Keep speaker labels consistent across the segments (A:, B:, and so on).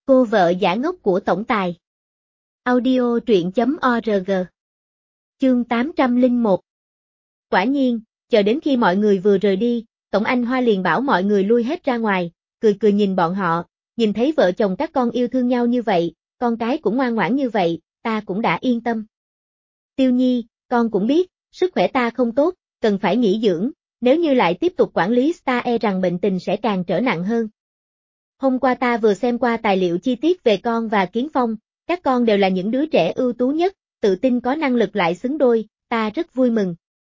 A: Cô vợ giả ngốc của tổng tài. Audio truyện.org. Chương 801. Quả nhiên, chờ đến khi mọi người vừa rời đi, Tổng Anh Hoa liền bảo mọi người lui hết ra ngoài, cười cười nhìn bọn họ, nhìn thấy vợ chồng các con yêu thương nhau như vậy, con cái cũng ngoan ngoãn như vậy, ta cũng đã yên tâm. Tiêu Nhi, con cũng biết, sức khỏe ta không tốt, cần phải nghỉ dưỡng, nếu như lại tiếp tục quản lý ta e rằng bệnh tình sẽ càng trở nặng hơn. Hôm qua ta vừa xem qua tài liệu chi tiết về con và Kiến Phong, các con đều là những đứa trẻ ưu tú nhất, tự tin có năng lực lại xứng đôi, ta rất vui mừng.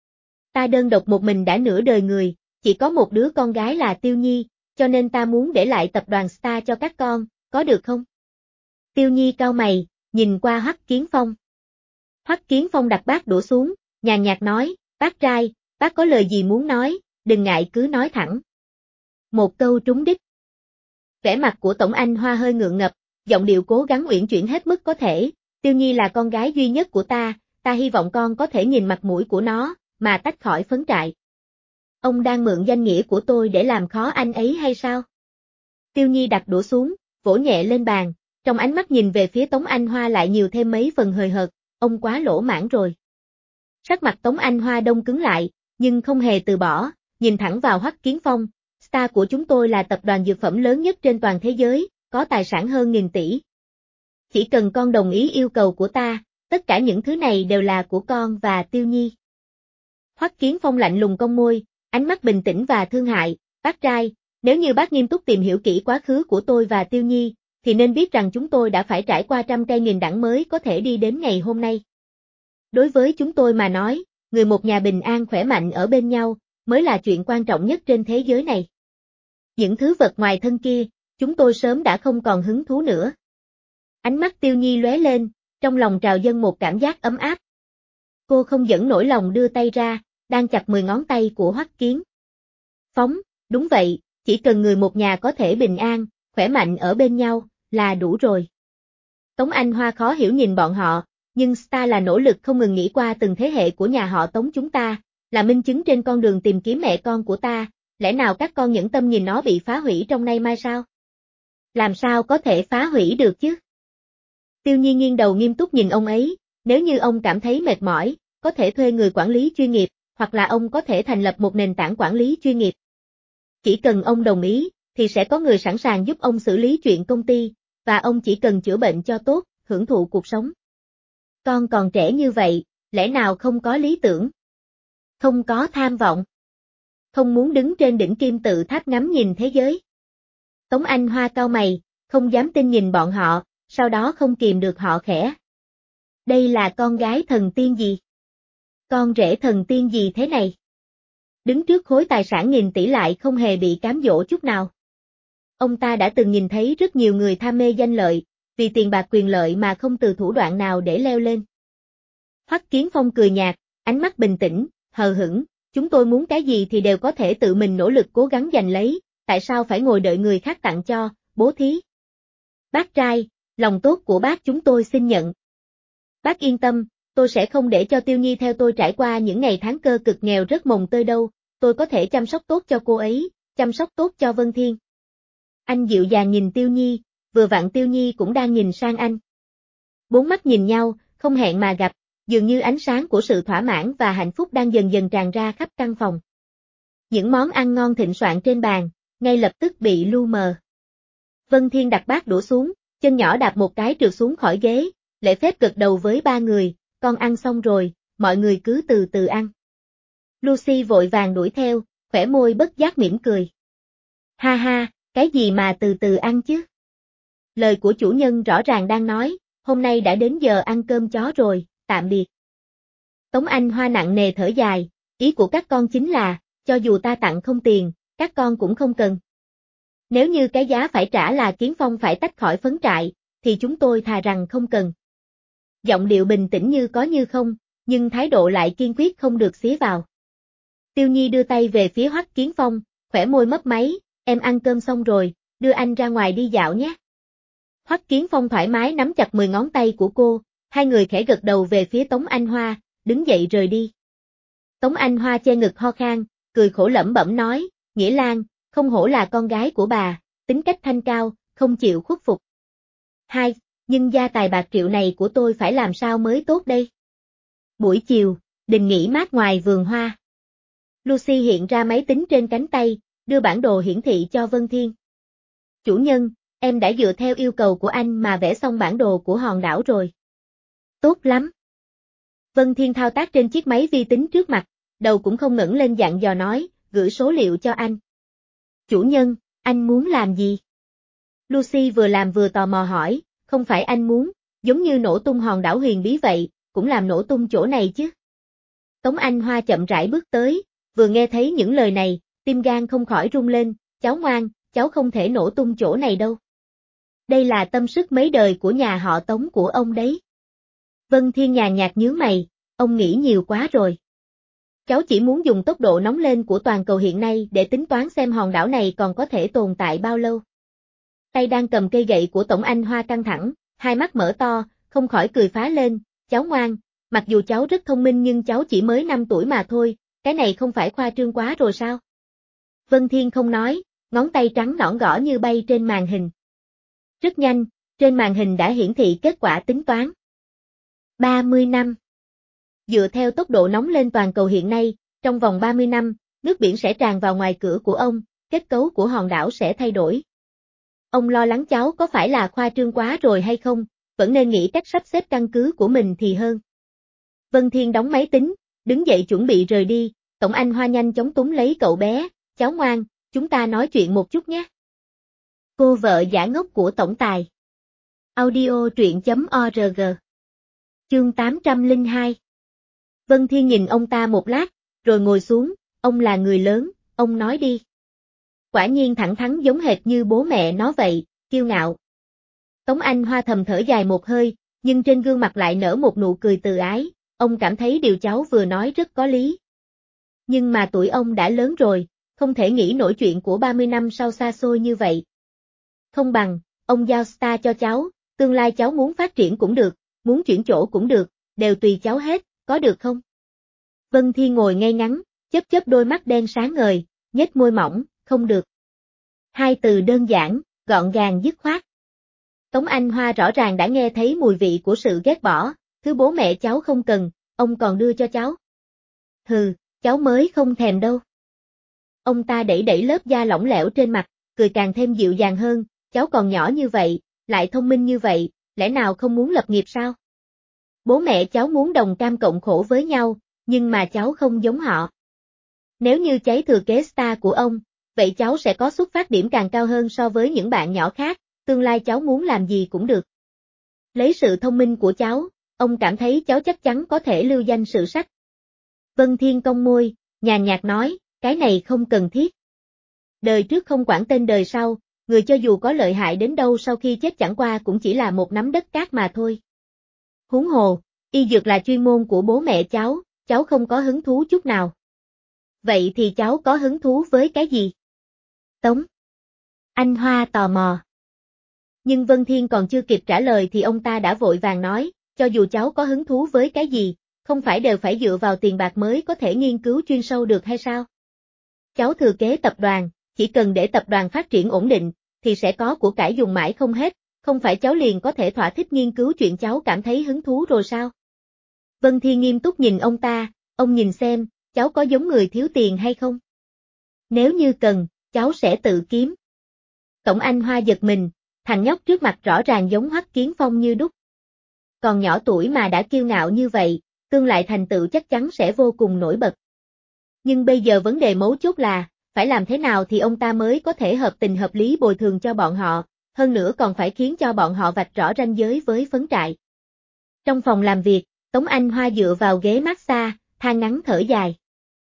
A: Ta đơn độc một mình đã nửa đời người, chỉ có một đứa con gái là Tiêu Nhi, cho nên ta muốn để lại tập đoàn Star cho các con, có được không? Tiêu Nhi cau mày, nhìn qua Hoắc Kiến Phong. Hoắc Kiến Phong đặt bát đũa xuống, nhàn nhạt nói, bác trai, bác có lời gì muốn nói, đừng ngại cứ nói thẳng. Một câu trúng đích. Vẻ mặt của Tổng Anh Hoa hơi ngượng ngập, giọng điệu cố gắng uyển chuyển hết mức có thể, Tiêu Nhi là con gái duy nhất của ta hy vọng con có thể nhìn mặt mũi của nó, mà tách khỏi phấn trại. Ông đang mượn danh nghĩa của tôi để làm khó anh ấy hay sao? Tiêu Nhi đặt đũa xuống, vỗ nhẹ lên bàn, trong ánh mắt nhìn về phía Tống Anh Hoa lại nhiều thêm mấy phần hời hợt, ông quá lỗ mãn rồi. Sắc mặt Tống Anh Hoa đông cứng lại, nhưng không hề từ bỏ, nhìn thẳng vào Hoắc Kiến Phong. Star của chúng tôi là tập đoàn dược phẩm lớn nhất trên toàn thế giới, có tài sản hơn 1000 tỷ. Chỉ cần con đồng ý yêu cầu của ta, tất cả những thứ này đều là của con và Tiêu Nhi. Hoắc Kiến Phong lạnh lùng cong môi, ánh mắt bình tĩnh và thương hại, bác trai, nếu như bác nghiêm túc tìm hiểu kỹ quá khứ của tôi và Tiêu Nhi, thì nên biết rằng chúng tôi đã phải trải qua trăm cây nghìn đắng mới có thể đi đến ngày hôm nay. Đối với chúng tôi mà nói, người một nhà bình an khỏe mạnh ở bên nhau, mới là chuyện quan trọng nhất trên thế giới này. Những thứ vật ngoài thân kia, chúng tôi sớm đã không còn hứng thú nữa. Ánh mắt Tiêu Nhi lóe lên, trong lòng trào dâng một cảm giác ấm áp. Cô không dẫn nổi lòng đưa tay ra, đang chặt 10 ngón tay của Hoắc Kiến Phong, đúng vậy, chỉ cần người một nhà có thể bình an, khỏe mạnh ở bên nhau, là đủ rồi. Tống Anh Hoa khó hiểu nhìn bọn họ, nhưng Star là nỗ lực không ngừng nghĩ qua từng thế hệ của nhà họ Tống chúng ta, là minh chứng trên con đường tìm kiếm mẹ con của ta, lẽ nào các con nhẫn tâm nhìn nó bị phá hủy trong nay mai sao? Làm sao có thể phá hủy được chứ? Tiêu Nhi nghiêng đầu nghiêm túc nhìn ông ấy, nếu như ông cảm thấy mệt mỏi, có thể thuê người quản lý chuyên nghiệp, hoặc là ông có thể thành lập một nền tảng quản lý chuyên nghiệp. Chỉ cần ông đồng ý, thì sẽ có người sẵn sàng giúp ông xử lý chuyện công ty, và ông chỉ cần chữa bệnh cho tốt, hưởng thụ cuộc sống. Con còn trẻ như vậy, lẽ nào không có lý tưởng? Không có tham vọng? Không muốn đứng trên đỉnh kim tự tháp ngắm nhìn thế giới? Tống Anh Hoa cau mày, không dám tin nhìn bọn họ, sau đó không kìm được họ khẽ. Đây là con gái thần tiên gì? Con rể thần tiên gì thế này? Đứng trước khối tài sản 1000 tỷ lại không hề bị cám dỗ chút nào. Ông ta đã từng nhìn thấy rất nhiều người tham mê danh lợi, vì tiền bạc quyền lợi mà không từ thủ đoạn nào để leo lên. Hoắc Kiến Phong cười nhạt, ánh mắt bình tĩnh, hờ hững, chúng tôi muốn cái gì thì đều có thể tự mình nỗ lực cố gắng giành lấy, tại sao phải ngồi đợi người khác tặng cho, bố thí? Bác trai, lòng tốt của bác chúng tôi xin nhận. Bác yên tâm, tôi sẽ không để cho Tiêu Nhi theo tôi trải qua những ngày tháng cơ cực nghèo rất mồng tơi đâu, tôi có thể chăm sóc tốt cho cô ấy, chăm sóc tốt cho Vân Thiên. Anh dịu dàng nhìn Tiêu Nhi, vừa vặn Tiêu Nhi cũng đang nhìn sang anh. Bốn mắt nhìn nhau, không hẹn mà gặp, dường như ánh sáng của sự thỏa mãn và hạnh phúc đang dần dần tràn ra khắp căn phòng. Những món ăn ngon thịnh soạn trên bàn, ngay lập tức bị lu mờ. Vân Thiên đặt bát đũa xuống, chân nhỏ đạp một cái trượt xuống khỏi ghế, lễ phép gật đầu với ba người, con ăn xong rồi, mọi người cứ từ từ ăn. Lucy vội vàng đuổi theo, khỏe môi bất giác mỉm cười. Ha ha, cái gì mà từ từ ăn chứ? Lời của chủ nhân rõ ràng đang nói, hôm nay đã đến giờ ăn cơm chó rồi, tạm biệt. Tống Anh Hoa nặng nề thở dài, ý của các con chính là, cho dù ta tặng không tiền, các con cũng không cần. Nếu như cái giá phải trả là Kiến Phong phải tách khỏi phấn trại, thì chúng tôi thà rằng không cần. Giọng điệu bình tĩnh như có như không, nhưng thái độ lại kiên quyết không được xía vào. Tiêu Nhi đưa tay về phía Hoắc Kiến Phong, khỏe môi mấp máy, em ăn cơm xong rồi, đưa anh ra ngoài đi dạo nhé. Hoắc Kiến Phong thoải mái nắm chặt 10 ngón tay của cô, hai người khẽ gật đầu về phía Tống Anh Hoa, đứng dậy rời đi. Tống Anh Hoa che ngực ho khan, cười khổ lẩm bẩm nói, Nghĩa Lan, không hổ là con gái của bà, tính cách thanh cao, không chịu khuất phục. Hai, nhưng gia tài bạc triệu này của tôi phải làm sao mới tốt đây? Buổi chiều, Đình nghỉ mát ngoài vườn hoa. Lucy hiện ra máy tính trên cánh tay, đưa bản đồ hiển thị cho Vân Thiên. Chủ nhân, em đã dựa theo yêu cầu của anh mà vẽ xong bản đồ của hòn đảo rồi. Tốt lắm. Vân Thiên thao tác trên chiếc máy vi tính trước mặt, đầu cũng không ngẩng lên dặn dò nói, gửi số liệu cho anh. Chủ nhân, anh muốn làm gì? Lucy vừa làm vừa tò mò hỏi, không phải anh muốn, giống như nổ tung hòn đảo huyền bí vậy, cũng làm nổ tung chỗ này chứ. Tống Anh Hoa chậm rãi bước tới, vừa nghe thấy những lời này, tim gan không khỏi rung lên, cháu ngoan, cháu không thể nổ tung chỗ này đâu. Đây là tâm sức mấy đời của nhà họ Tống của ông đấy. Vân Thiên nhàn nhạt nhướng mày, ông nghĩ nhiều quá rồi. Cháu chỉ muốn dùng tốc độ nóng lên của toàn cầu hiện nay để tính toán xem hòn đảo này còn có thể tồn tại bao lâu. Tay đang cầm cây gậy của Tổng Anh Hoa căng thẳng, hai mắt mở to, không khỏi cười phá lên, cháu ngoan, mặc dù cháu rất thông minh nhưng cháu chỉ mới 5 tuổi mà thôi, cái này không phải khoa trương quá rồi sao? Vân Thiên không nói, ngón tay trắng nõn gõ như bay trên màn hình. Rất nhanh, trên màn hình đã hiển thị kết quả tính toán. 30 năm. Dựa theo tốc độ nóng lên toàn cầu hiện nay, trong vòng 30 năm, nước biển sẽ tràn vào ngoài cửa của ông, kết cấu của hòn đảo sẽ thay đổi. Ông lo lắng cháu có phải là khoa trương quá rồi hay không, vẫn nên nghĩ cách sắp xếp căn cứ của mình thì hơn. Vân Thiên đóng máy tính, đứng dậy chuẩn bị rời đi, Tổng Anh Hoa nhanh chóng túm lấy cậu bé, cháu ngoan, chúng ta nói chuyện một chút nhé. Cô vợ giả ngốc của tổng tài. Audio truyện.org. Chương 802. Vân Thiên nhìn ông ta một lát, rồi ngồi xuống, ông là người lớn, ông nói đi. Quả nhiên thẳng thắn giống hệt như bố mẹ nó vậy, kiêu ngạo. Tống Anh Hoa thầm thở dài một hơi, nhưng trên gương mặt lại nở một nụ cười từ ái, ông cảm thấy điều cháu vừa nói rất có lý. Nhưng mà tuổi ông đã lớn rồi, không thể nghĩ nổi chuyện của 30 năm sau xa xôi như vậy. Không bằng, ông giao star cho cháu, tương lai cháu muốn phát triển cũng được, muốn chuyển chỗ cũng được, đều tùy cháu hết, có được không? Vân Thi ngồi ngay ngắn, chớp chớp đôi mắt đen sáng ngời, nhếch môi mỏng, không được. Hai từ đơn giản, gọn gàng dứt khoát. Tống Anh Hoa rõ ràng đã nghe thấy mùi vị của sự ghét bỏ, thứ bố mẹ cháu không cần, ông còn đưa cho cháu. Hừ, cháu mới không thèm đâu. Ông ta đẩy đẩy lớp da lỏng lẻo trên mặt, cười càng thêm dịu dàng hơn, cháu còn nhỏ như vậy, lại thông minh như vậy, lẽ nào không muốn lập nghiệp sao? Bố mẹ cháu muốn đồng cam cộng khổ với nhau, nhưng mà cháu không giống họ. Nếu như cháy thừa kế star của ông, vậy cháu sẽ có xuất phát điểm càng cao hơn so với những bạn nhỏ khác, tương lai cháu muốn làm gì cũng được. Lấy sự thông minh của cháu, ông cảm thấy cháu chắc chắn có thể lưu danh sử sách. Vân Thiên cong môi, nhàn nhạt nói, cái này không cần thiết. Đời trước không quản tên đời sau, người cho dù có lợi hại đến đâu sau khi chết chẳng qua cũng chỉ là một nắm đất cát mà thôi. Huống hồ, y dược là chuyên môn của bố mẹ cháu không có hứng thú chút nào. Vậy thì cháu có hứng thú với cái gì? Tống Anh Hoa tò mò. Nhưng Vân Thiên còn chưa kịp trả lời thì ông ta đã vội vàng nói, cho dù cháu có hứng thú với cái gì, không phải đều phải dựa vào tiền bạc mới có thể nghiên cứu chuyên sâu được hay sao? Cháu thừa kế tập đoàn, chỉ cần để tập đoàn phát triển ổn định, thì sẽ có của cải dùng mãi không hết, không phải cháu liền có thể thỏa thích nghiên cứu chuyện cháu cảm thấy hứng thú rồi sao? Vân Thiên nghiêm túc nhìn ông ta, ông nhìn xem, cháu có giống người thiếu tiền hay không? Nếu như cần, cháu sẽ tự kiếm. Tổng Anh Hoa giật mình, thằng nhóc trước mặt rõ ràng giống Hoắc Kiến Phong như đúc. Còn nhỏ tuổi mà đã kiêu ngạo như vậy, tương lai thành tựu chắc chắn sẽ vô cùng nổi bật. Nhưng bây giờ vấn đề mấu chốt là, phải làm thế nào thì ông ta mới có thể hợp tình hợp lý bồi thường cho bọn họ, hơn nữa còn phải khiến cho bọn họ vạch rõ ranh giới với phấn trại. Trong phòng làm việc, Tống Anh Hoa dựa vào ghế massage, than ngắn thở dài.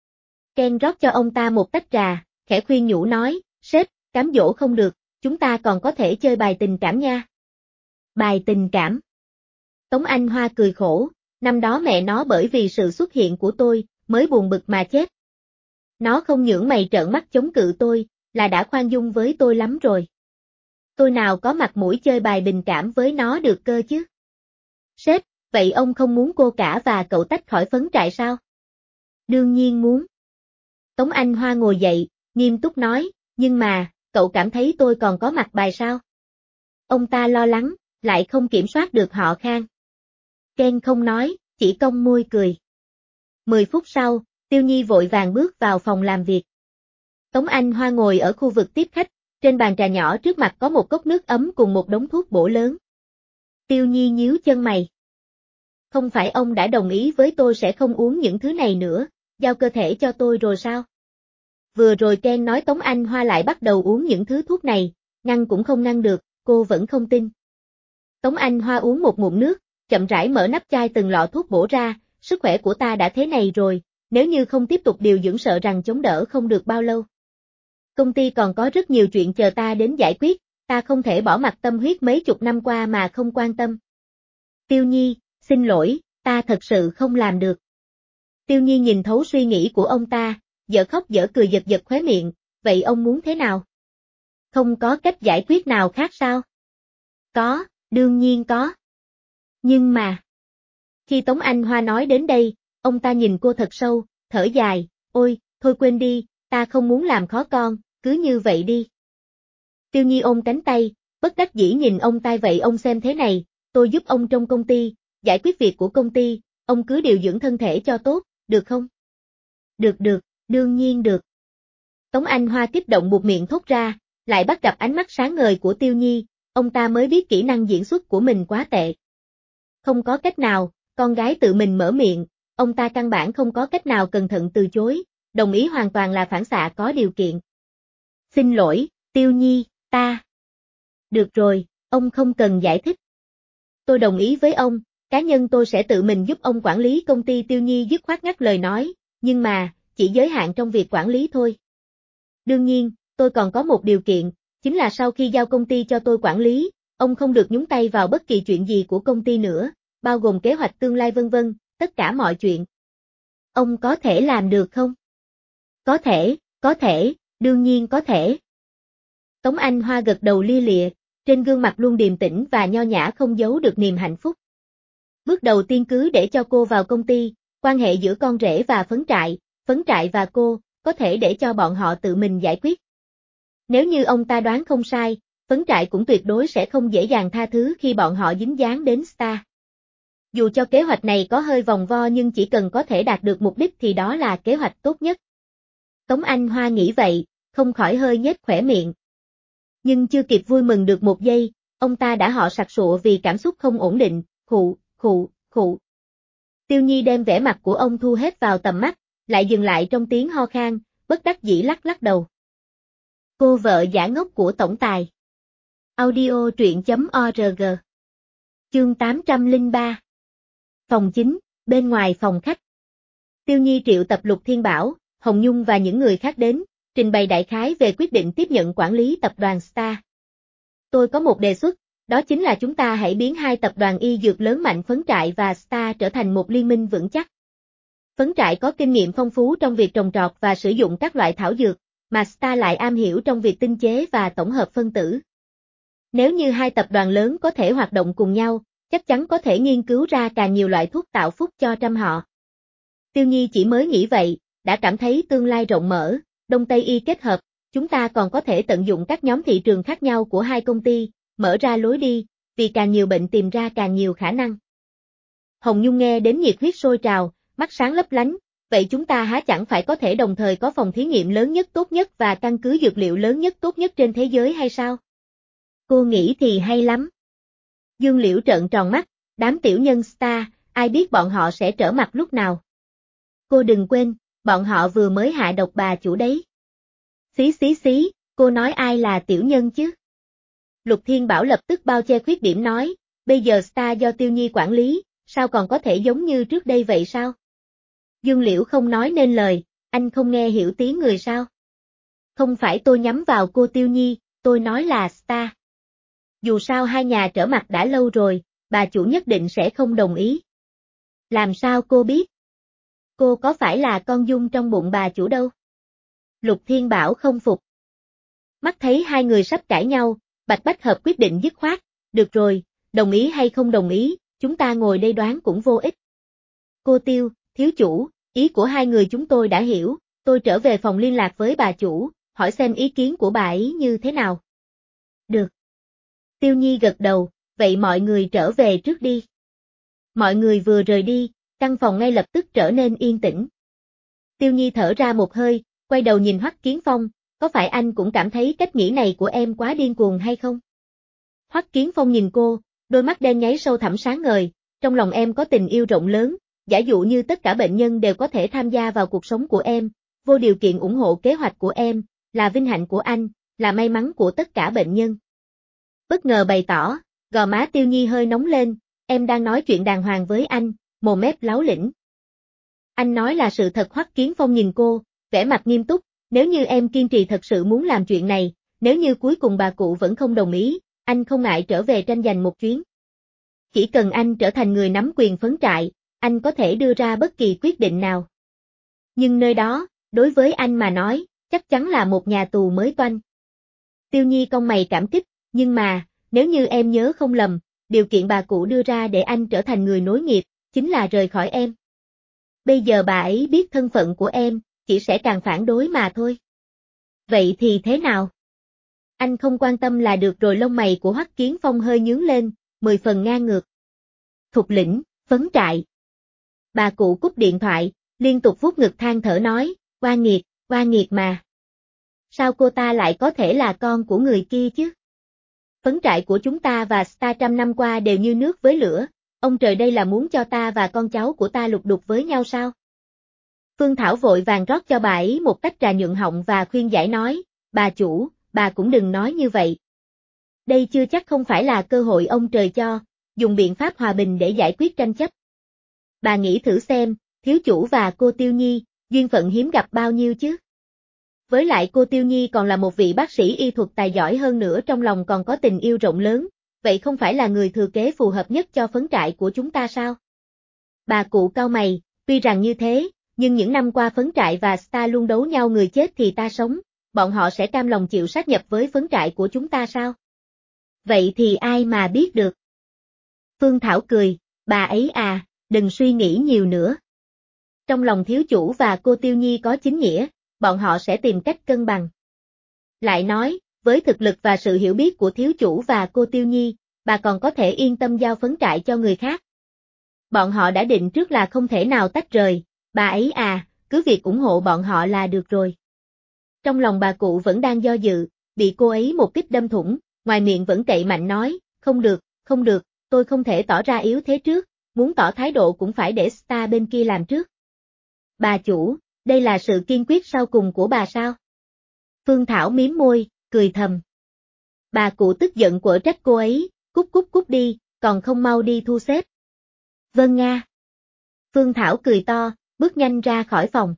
A: Ken rót cho ông ta một tách trà, khẽ khuyên nhủ nói, sếp, cám dỗ không được, chúng ta còn có thể chơi bài tình cảm nha. Bài tình cảm. Tống Anh Hoa cười khổ, năm đó mẹ nó bởi vì sự xuất hiện của tôi, mới buồn bực mà chết. Nó không những mày trợn mắt chống cự tôi, là đã khoan dung với tôi lắm rồi. Tôi nào có mặt mũi chơi bài tình cảm với nó được cơ chứ? Sếp, vậy ông không muốn cô cả và cậu tách khỏi phấn trại sao? Đương nhiên muốn. Tống Anh Hoa ngồi dậy, nghiêm túc nói, nhưng mà, cậu cảm thấy tôi còn có mặt bài sao? Ông ta lo lắng, lại không kiểm soát được họ Khang. Ken không nói, chỉ cong môi cười. 10 phút sau, Tiêu Nhi vội vàng bước vào phòng làm việc. Tống Anh Hoa ngồi ở khu vực tiếp khách, trên bàn trà nhỏ trước mặt có một cốc nước ấm cùng một đống thuốc bổ lớn. Tiêu Nhi nhíu chân mày. Không phải ông đã đồng ý với tôi sẽ không uống những thứ này nữa, giao cơ thể cho tôi rồi sao? Vừa rồi Ken nói Tống Anh Hoa lại bắt đầu uống những thứ thuốc này, ngăn cũng không ngăn được, cô vẫn không tin. Tống Anh Hoa uống một ngụm nước, chậm rãi mở nắp chai từng lọ thuốc bổ ra, sức khỏe của ta đã thế này rồi, nếu như không tiếp tục điều dưỡng sợ rằng chống đỡ không được bao lâu. Công ty còn có rất nhiều chuyện chờ ta đến giải quyết, ta không thể bỏ mặc tâm huyết mấy chục năm qua mà không quan tâm. Tiêu Nhi, xin lỗi, ta thật sự không làm được. Tiêu Nhi nhìn thấu suy nghĩ của ông ta, dở khóc dở cười giật giật khóe miệng, vậy ông muốn thế nào? Không có cách giải quyết nào khác sao? Có, đương nhiên có. Nhưng mà... Khi Tống Anh Hoa nói đến đây, ông ta nhìn cô thật sâu, thở dài, ôi, thôi quên đi, ta không muốn làm khó con, cứ như vậy đi. Tiêu Nhi ôm cánh tay, bất đắc dĩ nhìn ông ta vậy ông xem thế này, tôi giúp ông trong công ty, giải quyết việc của công ty, ông cứ điều dưỡng thân thể cho tốt, được không? Được, đương nhiên được. Tống Anh Hoa kích động buột miệng thốt ra, lại bắt gặp ánh mắt sáng ngời của Tiêu Nhi, ông ta mới biết kỹ năng diễn xuất của mình quá tệ. Không có cách nào, con gái tự mình mở miệng, ông ta căn bản không có cách nào cẩn thận từ chối, đồng ý hoàn toàn là phản xạ có điều kiện. Xin lỗi, Tiêu Nhi, ta. Được rồi, ông không cần giải thích. Tôi đồng ý với ông, cá nhân tôi sẽ tự mình giúp ông quản lý công ty. Tiêu Nhi dứt khoát ngắt lời nói, nhưng mà, chỉ giới hạn trong việc quản lý thôi. Đương nhiên, tôi còn có một điều kiện, chính là sau khi giao công ty cho tôi quản lý, ông không được nhúng tay vào bất kỳ chuyện gì của công ty nữa, bao gồm kế hoạch tương lai vân vân, tất cả mọi chuyện. Ông có thể làm được không? Có thể, đương nhiên có thể. Tống Anh Hoa gật đầu lia lịa, trên gương mặt luôn điềm tĩnh và nho nhã không giấu được niềm hạnh phúc. Bước đầu tiên cứ để cho cô vào công ty, quan hệ giữa con rể và phấn trại và cô, có thể để cho bọn họ tự mình giải quyết. Nếu như ông ta đoán không sai, phấn trại cũng tuyệt đối sẽ không dễ dàng tha thứ khi bọn họ dính dáng đến Star. Dù cho kế hoạch này có hơi vòng vo nhưng chỉ cần có thể đạt được mục đích thì đó là kế hoạch tốt nhất. Tống Anh Hoa nghĩ vậy, không khỏi hơi nhếch khóe miệng. Nhưng chưa kịp vui mừng được một giây, ông ta đã họ sặc sụa vì cảm xúc không ổn định, khụ. Tiêu Nhi đem vẻ mặt của ông thu hết vào tầm mắt, lại dừng lại trong tiếng ho khan, bất đắc dĩ lắc đầu. Cô vợ giả ngốc của tổng tài. Audio truyện.org. Chương 803. Phòng chính, bên ngoài phòng khách. Tiêu Nhi triệu tập Lục Thiên Bảo, Hồng Nhung và những người khác đến, trình bày đại khái về quyết định tiếp nhận quản lý tập đoàn Star. Tôi có một đề xuất, đó chính là chúng ta hãy biến hai tập đoàn y dược lớn mạnh Phấn Trại và Star trở thành một liên minh vững chắc. Phấn Trại có kinh nghiệm phong phú trong việc trồng trọt và sử dụng các loại thảo dược, mà Star lại am hiểu trong việc tinh chế và tổng hợp phân tử. Nếu như hai tập đoàn lớn có thể hoạt động cùng nhau, chắc chắn có thể nghiên cứu ra càng nhiều loại thuốc tạo phúc cho trăm họ. Tiêu Nhi chỉ mới nghĩ vậy, đã cảm thấy tương lai rộng mở, Đông Tây Y kết hợp, chúng ta còn có thể tận dụng các nhóm thị trường khác nhau của hai công ty, mở ra lối đi, vì càng nhiều bệnh tìm ra càng nhiều khả năng. Hồng Nhung nghe đến nhiệt huyết sôi trào, mắt sáng lấp lánh, vậy chúng ta há chẳng phải có thể đồng thời có phòng thí nghiệm lớn nhất tốt nhất và căn cứ dược liệu lớn nhất tốt nhất trên thế giới hay sao? Cô nghĩ thì hay lắm. Dương Liễu trợn tròn mắt, đám tiểu nhân Star, ai biết bọn họ sẽ trở mặt lúc nào. Cô đừng quên, bọn họ vừa mới hạ độc bà chủ đấy. Xí, cô nói ai là tiểu nhân chứ? Lục Thiên Bảo lập tức bao che khuyết điểm nói, bây giờ Star do Tiêu Nhi quản lý, sao còn có thể giống như trước đây vậy sao? Dương Liễu không nói nên lời, anh không nghe hiểu tiếng người sao? Không phải tôi nhắm vào cô Tiêu Nhi, tôi nói là Star. Dù sao hai nhà trở mặt đã lâu rồi, bà chủ nhất định sẽ không đồng ý. Làm sao cô biết? Cô có phải là con Dung trong bụng bà chủ đâu? Lục Thiên Bảo không phục. Mắt thấy hai người sắp cãi nhau, Bạch Bách Hợp quyết định dứt khoát, được rồi, đồng ý hay không đồng ý, chúng ta ngồi đây đoán cũng vô ích. Cô Tiêu, thiếu chủ, ý của hai người chúng tôi đã hiểu, tôi trở về phòng liên lạc với bà chủ, hỏi xem ý kiến của bà ấy như thế nào. Được. Tiêu Nhi gật đầu, vậy mọi người trở về trước đi. Mọi người vừa rời đi, căn phòng ngay lập tức trở nên yên tĩnh. Tiêu Nhi thở ra một hơi, quay đầu nhìn Hoắc Kiến Phong, có phải anh cũng cảm thấy cách nghĩ này của em quá điên cuồng hay không? Hoắc Kiến Phong nhìn cô, đôi mắt đen nháy sâu thẳm sáng ngời, trong lòng em có tình yêu rộng lớn, giả dụ như tất cả bệnh nhân đều có thể tham gia vào cuộc sống của em, vô điều kiện ủng hộ kế hoạch của em, là vinh hạnh của anh, là may mắn của tất cả bệnh nhân. Bất ngờ bày tỏ, gò má Tiêu Nhi hơi nóng lên, em đang nói chuyện đàng hoàng với anh, mồm mép láo lĩnh. Anh nói là sự thật. Hoắc Kiến Phong nhìn cô, vẻ mặt nghiêm túc, nếu như em kiên trì thật sự muốn làm chuyện này, nếu như cuối cùng bà cụ vẫn không đồng ý, anh không ngại trở về tranh giành một chuyến. Chỉ cần anh trở thành người nắm quyền phấn trại, anh có thể đưa ra bất kỳ quyết định nào. Nhưng nơi đó, đối với anh mà nói, chắc chắn là một nhà tù mới toanh. Tiêu Nhi cong mày cảm kích, nhưng mà, nếu như em nhớ không lầm, điều kiện bà cụ đưa ra để anh trở thành người nối nghiệp, chính là rời khỏi em. Bây giờ bà ấy biết thân phận của em, chỉ sẽ càng phản đối mà thôi. Vậy thì thế nào? Anh không quan tâm là được rồi. Lông mày của Hoắc Kiến Phong hơi nhướng lên, 10 phần ngang ngược. Thục lĩnh, phấn trại. Bà cụ cúp điện thoại, liên tục vuốt ngực than thở nói, oan nghiệt mà. Sao cô ta lại có thể là con của người kia chứ? Phấn trại của chúng ta và Star trăm năm qua đều như nước với lửa, ông trời đây là muốn cho ta và con cháu của ta lục đục với nhau sao? Phương Thảo vội vàng rót cho bà ấy một tách trà nhuận họng và khuyên giải nói, bà chủ, bà cũng đừng nói như vậy. Đây chưa chắc không phải là cơ hội ông trời cho, dùng biện pháp hòa bình để giải quyết tranh chấp. Bà nghĩ thử xem, thiếu chủ và cô Tiêu Nhi, duyên phận hiếm gặp bao nhiêu chứ? Với lại cô Tiêu Nhi còn là một vị bác sĩ y thuật tài giỏi hơn nữa, trong lòng còn có tình yêu rộng lớn, vậy không phải là người thừa kế phù hợp nhất cho phấn trại của chúng ta sao? Bà cụ cau mày, tuy rằng như thế, nhưng những năm qua phấn trại và Star luôn đấu nhau người chết thì ta sống, bọn họ sẽ cam lòng chịu sát nhập với phấn trại của chúng ta sao? Vậy thì ai mà biết được? Phương Thảo cười, bà ấy à, đừng suy nghĩ nhiều nữa. Trong lòng thiếu chủ và cô Tiêu Nhi có chính nghĩa, bọn họ sẽ tìm cách cân bằng. Lại nói, với thực lực và sự hiểu biết của thiếu chủ và cô Tiêu Nhi, bà còn có thể yên tâm giao phấn trại cho người khác. Bọn họ đã định trước là không thể nào tách rời, bà ấy à, cứ việc ủng hộ bọn họ là được rồi. Trong lòng bà cụ vẫn đang do dự, bị cô ấy một kích đâm thủng, ngoài miệng vẫn cậy mạnh nói, không được, tôi không thể tỏ ra yếu thế trước, muốn tỏ thái độ cũng phải để Star bên kia làm trước. Bà chủ, đây là sự kiên quyết sau cùng của bà sao? Phương Thảo mím môi, cười thầm. Bà cụ tức giận quở trách cô ấy, cút đi, còn không mau đi thu xếp. Vâng nga. Phương Thảo cười to, bước nhanh ra khỏi phòng.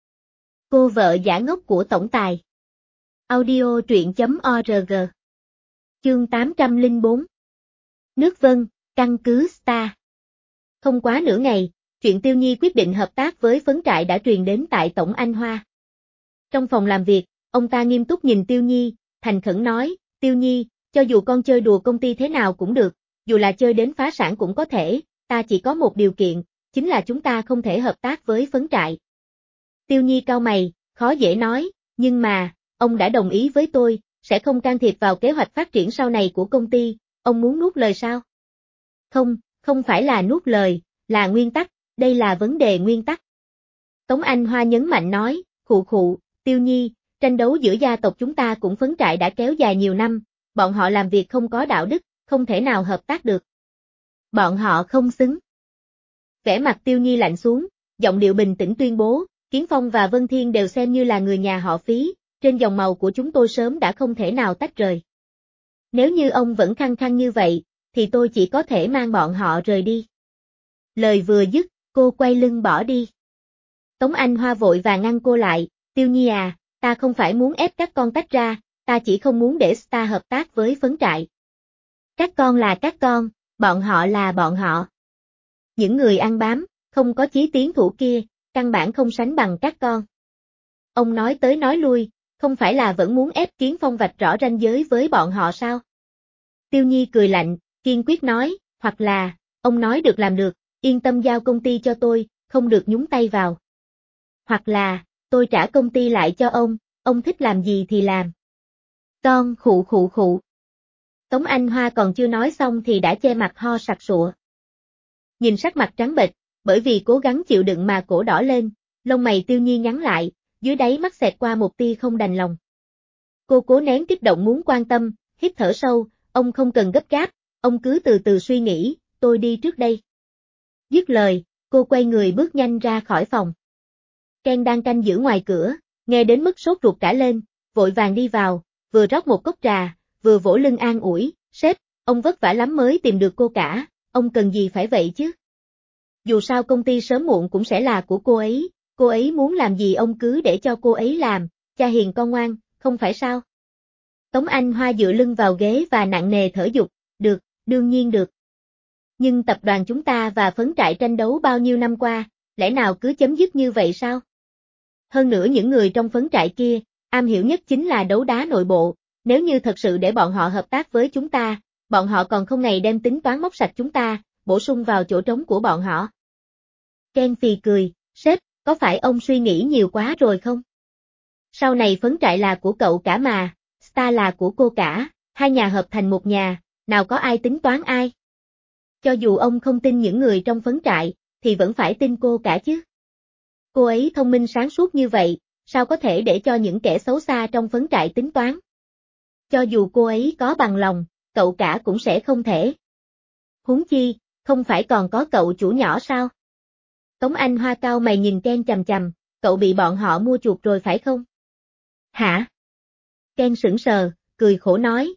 A: Cô vợ giả ngốc của tổng tài. Audio truyện.org. Chương 804. Nước Vân, căn cứ Star. Không quá nửa ngày, chuyện Tiêu Nhi quyết định hợp tác với phấn trại đã truyền đến tại Tổng Anh Hoa. Trong phòng làm việc, ông ta nghiêm túc nhìn Tiêu Nhi, thành khẩn nói, Tiêu Nhi, cho dù con chơi đùa công ty thế nào cũng được, dù là chơi đến phá sản cũng có thể, ta chỉ có một điều kiện, chính là chúng ta không thể hợp tác với phấn trại. Tiêu Nhi cau mày, khó dễ nói, nhưng mà, ông đã đồng ý với tôi, sẽ không can thiệp vào kế hoạch phát triển sau này của công ty, ông muốn nuốt lời sao? Không phải là nuốt lời, là nguyên tắc, đây là vấn đề nguyên tắc. Tống Anh Hoa nhấn mạnh nói, khụ, Tiêu Nhi, tranh đấu giữa gia tộc chúng ta cũng phấn trại đã kéo dài nhiều năm, bọn họ làm việc không có đạo đức, không thể nào hợp tác được. Bọn họ không xứng. Vẻ mặt Tiêu Nhi lạnh xuống, giọng điệu bình tĩnh tuyên bố, Kiến Phong và Vân Thiên đều xem như là người nhà họ Phí, trên dòng màu của chúng tôi sớm đã không thể nào tách rời. Nếu như ông vẫn khăng khăng như vậy, thì tôi chỉ có thể mang bọn họ rời đi. Lời vừa dứt, cô quay lưng bỏ đi. Tống Anh Hoa vội vàng ngăn cô lại, Tiêu Nhi à, ta không phải muốn ép các con tách ra, ta chỉ không muốn để Star hợp tác với phấn trại. Các con là các con, bọn họ là bọn họ. Những người ăn bám, không có chí tiến thủ kia, căn bản không sánh bằng các con. Ông nói tới nói lui, không phải là vẫn muốn ép Kiến Phong vạch rõ ranh giới với bọn họ sao? Tiêu Nhi cười lạnh, kiên quyết nói, hoặc là, ông nói được làm được, yên tâm giao công ty cho tôi, không được nhúng tay vào. Hoặc là, tôi trả công ty lại cho ông thích làm gì thì làm. Con khụ. Tống Anh Hoa còn chưa nói xong thì đã che mặt ho sặc sụa. Nhìn sắc mặt trắng bệch, bởi vì cố gắng chịu đựng mà cổ đỏ lên, lông mày Tiêu Nhi nhắn lại, dưới đáy mắt xẹt qua một tia không đành lòng. Cô cố nén kích động muốn quan tâm, hít thở sâu, ông không cần gấp gáp, ông cứ từ từ suy nghĩ, tôi đi trước đây. Dứt lời, cô quay người bước nhanh ra khỏi phòng. Ken đang canh giữ ngoài cửa, nghe đến mức sốt ruột cả lên, vội vàng đi vào, vừa rót một cốc trà, vừa vỗ lưng an ủi, sếp, ông vất vả lắm mới tìm được cô cả, ông cần gì phải vậy chứ? Dù sao công ty sớm muộn cũng sẽ là của cô ấy muốn làm gì ông cứ để cho cô ấy làm, cha hiền con ngoan, không phải sao? Tống Anh Hoa dựa lưng vào ghế và nặng nề thở dục, được, đương nhiên được. Nhưng tập đoàn chúng ta và phấn trại tranh đấu bao nhiêu năm qua, lẽ nào cứ chấm dứt như vậy sao? Hơn nữa những người trong phấn trại kia, am hiểu nhất chính là đấu đá nội bộ, nếu như thật sự để bọn họ hợp tác với chúng ta, bọn họ còn không ngày đem tính toán móc sạch chúng ta, bổ sung vào chỗ trống của bọn họ. Ken phì cười, sếp, có phải ông suy nghĩ nhiều quá rồi không? Sau này phấn trại là của cậu cả mà, Star là của cô cả, hai nhà hợp thành một nhà, nào có ai tính toán ai? Cho dù ông không tin những người trong phấn trại, thì vẫn phải tin cô cả chứ. Cô ấy thông minh sáng suốt như vậy, sao có thể để cho những kẻ xấu xa trong phấn trại tính toán? Cho dù cô ấy có bằng lòng, cậu cả cũng sẽ không thể. Huống chi, không phải còn có cậu chủ nhỏ sao? Tống Anh Hoa cao mày nhìn Ken chằm chằm, cậu bị bọn họ mua chuộc rồi phải không? Hả? Ken sững sờ, cười khổ nói,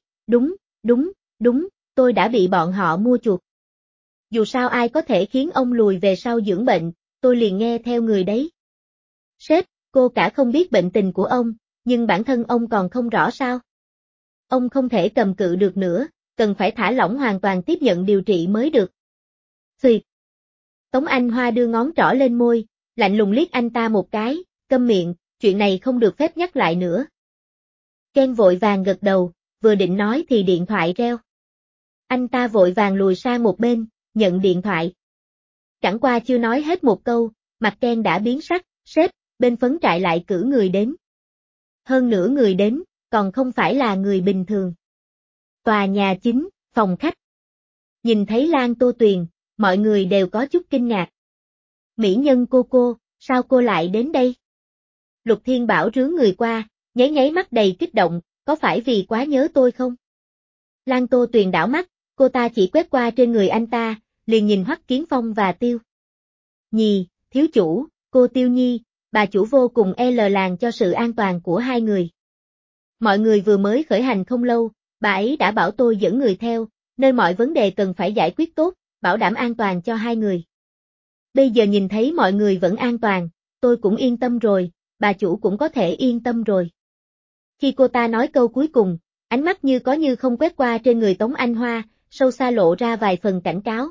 A: đúng, tôi đã bị bọn họ mua chuộc. Dù sao ai có thể khiến ông lùi về sau dưỡng bệnh, tôi liền nghe theo người đấy. Sếp, cô cả không biết bệnh tình của ông, nhưng bản thân ông còn không rõ sao? Ông không thể cầm cự được nữa, cần phải thả lỏng hoàn toàn tiếp nhận điều trị mới được. Xuyệt. Tống Anh Hoa đưa ngón trỏ lên môi, lạnh lùng liếc anh ta một cái, câm miệng, chuyện này không được phép nhắc lại nữa. Ken vội vàng gật đầu, vừa định nói thì điện thoại reo. Anh ta vội vàng lùi sang một bên, nhận điện thoại. Chẳng qua chưa nói hết một câu, mặt Ken đã biến sắc, sếp, bên phấn trại lại cử người đến. Hơn nữa người đến, còn không phải là người bình thường. Tòa nhà chính, phòng khách. Nhìn thấy Lan Tô Tuyền, mọi người đều có chút kinh ngạc. Mỹ nhân cô, sao cô lại đến đây? Lục Thiên Bảo rướn người qua, nháy mắt đầy kích động, có phải vì quá nhớ tôi không? Lan Tô Tuyền đảo mắt, cô ta chỉ quét qua trên người anh ta, liền nhìn Hoắc Kiến Phong và Tiêu Nhi, thiếu chủ, cô Tiêu Nhi, bà chủ vô cùng làng cho sự an toàn của hai người. Mọi người vừa mới khởi hành không lâu, bà ấy đã bảo tôi dẫn người theo, nơi mọi vấn đề cần phải giải quyết tốt, bảo đảm an toàn cho hai người. Bây giờ nhìn thấy mọi người vẫn an toàn, tôi cũng yên tâm rồi, bà chủ cũng có thể yên tâm rồi. Khi cô ta nói câu cuối cùng, ánh mắt như có như không quét qua trên người Tống Anh Hoa, sâu xa lộ ra vài phần cảnh cáo.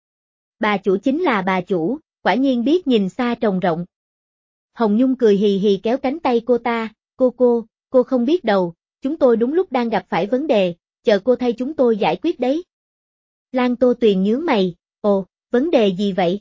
A: Bà chủ chính là bà chủ, quả nhiên biết nhìn xa trông rộng. Hồng Nhung cười hì hì kéo cánh tay cô ta, cô không biết đâu, chúng tôi đúng lúc đang gặp phải vấn đề, chờ cô thay chúng tôi giải quyết đấy. Lan Tô Tuyền nhướng mày, ồ, vấn đề gì vậy?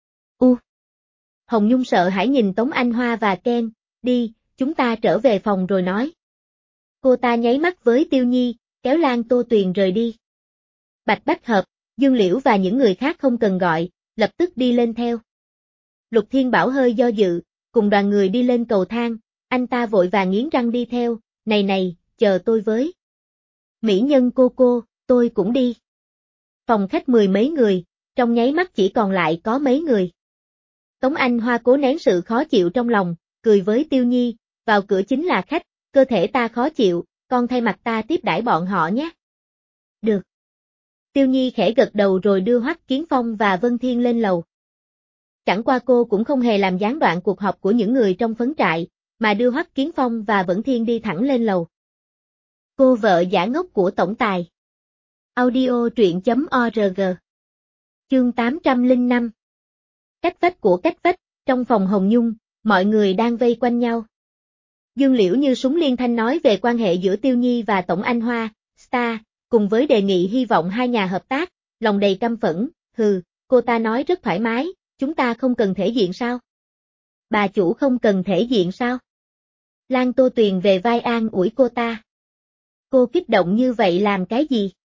A: Hồng Nhung sợ hãi nhìn Tống Anh Hoa và Ken, đi, chúng ta trở về phòng rồi nói. Cô ta nháy mắt với Tiêu Nhi, kéo Lan Tô Tuyền rời đi. Bạch Bách Hợp, Dương Liễu và những người khác không cần gọi, lập tức đi lên theo. Lục Thiên Bảo hơi do dự, cùng đoàn người đi lên cầu thang, anh ta vội vàng nghiến răng đi theo, này, chờ tôi với. Mỹ nhân cô, tôi cũng đi. Phòng khách mười mấy người, trong nháy mắt chỉ còn lại có mấy người. Tống Anh Hoa cố nén sự khó chịu trong lòng, cười với Tiêu Nhi, vào cửa chính là khách, cơ thể ta khó chịu, con thay mặt ta tiếp đãi bọn họ nhé. Được. Tiêu Nhi khẽ gật đầu rồi đưa Hoắc Kiến Phong và Vân Thiên lên lầu. Chẳng qua cô cũng không hề làm gián đoạn cuộc họp của những người trong phấn trại, mà đưa Hoắc Kiến Phong và Vân Thiên đi thẳng lên lầu. Cô vợ giả ngốc của tổng tài. Audio truyện.org. Chương 805. Cách vách của cách vách, trong phòng Hồng Nhung, mọi người đang vây quanh nhau. Dương Liễu như súng liên thanh nói về quan hệ giữa Tiêu Nhi và Tổng Anh Hoa, Star, cùng với đề nghị hy vọng hai nhà hợp tác, lòng đầy căm phẫn, cô ta nói rất thoải mái, chúng ta không cần thể diện sao? Bà chủ không cần thể diện sao? Lan Tô Tuyền về vai an ủi cô ta. Cô kích động như vậy làm cái gì?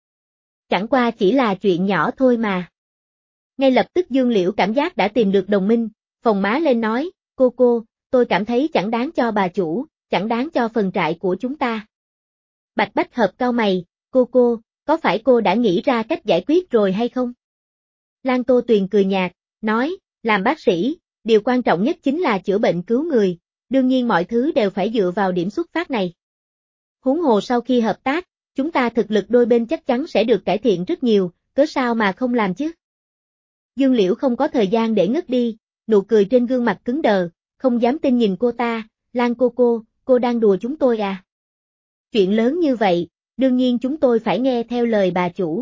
A: Chẳng qua chỉ là chuyện nhỏ thôi mà. Ngay lập tức Dương Liễu cảm giác đã tìm được đồng minh, phồng má lên nói, cô, tôi cảm thấy chẳng đáng cho bà chủ, chẳng đáng cho phần trại của chúng ta. Bạch Bách Hợp cau mày, cô, có phải cô đã nghĩ ra cách giải quyết rồi hay không? Lan Tô Tuyền cười nhạt, nói, làm bác sĩ, điều quan trọng nhất chính là chữa bệnh cứu người, đương nhiên mọi thứ đều phải dựa vào điểm xuất phát này. Huống hồ sau khi hợp tác, chúng ta thực lực đôi bên chắc chắn sẽ được cải thiện rất nhiều, cớ sao mà không làm chứ? Dương Liễu không có thời gian để ngất đi, nụ cười trên gương mặt cứng đờ, không dám tin nhìn cô ta, Lan cô đang đùa chúng tôi à? Chuyện lớn như vậy, đương nhiên chúng tôi phải nghe theo lời bà chủ.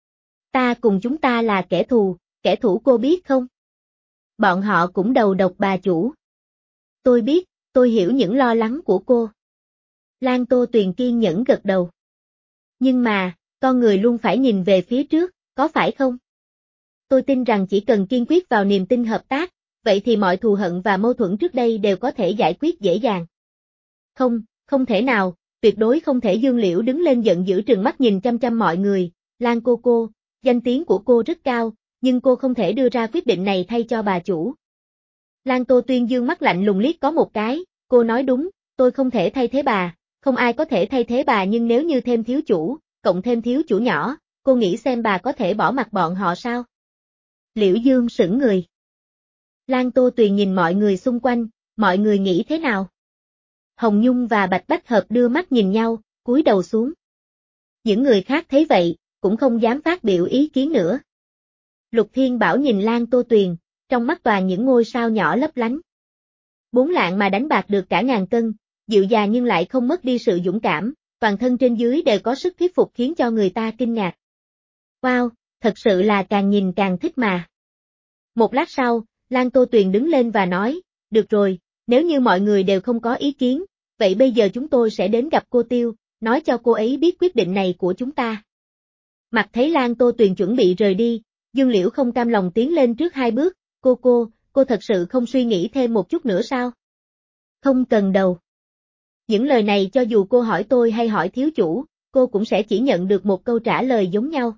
A: Ta cùng chúng ta là kẻ thù cô biết không? Bọn họ cũng đầu độc bà chủ. Tôi biết, tôi hiểu những lo lắng của cô. Lan Tô Tuyền kiên nhẫn gật đầu. Nhưng mà, con người luôn phải nhìn về phía trước, có phải không? Tôi tin rằng chỉ cần kiên quyết vào niềm tin hợp tác, vậy thì mọi thù hận và mâu thuẫn trước đây đều có thể giải quyết dễ dàng. Không thể nào, tuyệt đối không thể. Dương Liễu đứng lên giận dữ trừng mắt nhìn chăm chăm mọi người, Lan cô, danh tiếng của cô rất cao, nhưng cô không thể đưa ra quyết định này thay cho bà chủ. Lan Tô Tuyên dương mắt lạnh lùng liếc có một cái, cô nói đúng, tôi không thể thay thế bà, không ai có thể thay thế bà, nhưng nếu như thêm thiếu chủ, cộng thêm thiếu chủ nhỏ, cô nghĩ xem bà có thể bỏ mặc bọn họ sao? Liễu Dương sững người. Lan Tô Tuyền nhìn mọi người xung quanh, mọi người nghĩ thế nào? Hồng Nhung và Bạch Bách Hợp đưa mắt nhìn nhau, cúi đầu xuống. Những người khác thấy vậy, cũng không dám phát biểu ý kiến nữa. Lục Thiên Bảo nhìn Lan Tô Tuyền, trong mắt toàn những ngôi sao nhỏ lấp lánh. 4 lạng mà đánh bạc được cả ngàn cân, dịu dàng nhưng lại không mất đi sự dũng cảm, toàn thân trên dưới đều có sức thuyết phục khiến cho người ta kinh ngạc. Wow, thật sự là càng nhìn càng thích mà. Một lát sau, Lan Tô Tuyền đứng lên và nói, được rồi, nếu như mọi người đều không có ý kiến, vậy bây giờ chúng tôi sẽ đến gặp cô Tiêu, nói cho cô ấy biết quyết định này của chúng ta. Mặt thấy Lan Tô Tuyền chuẩn bị rời đi, Dương Liễu không cam lòng tiến lên trước 2 bước, cô thật sự không suy nghĩ thêm một chút nữa sao? Không cần đâu. Những lời này cho dù cô hỏi tôi hay hỏi thiếu chủ, cô cũng sẽ chỉ nhận được một câu trả lời giống nhau.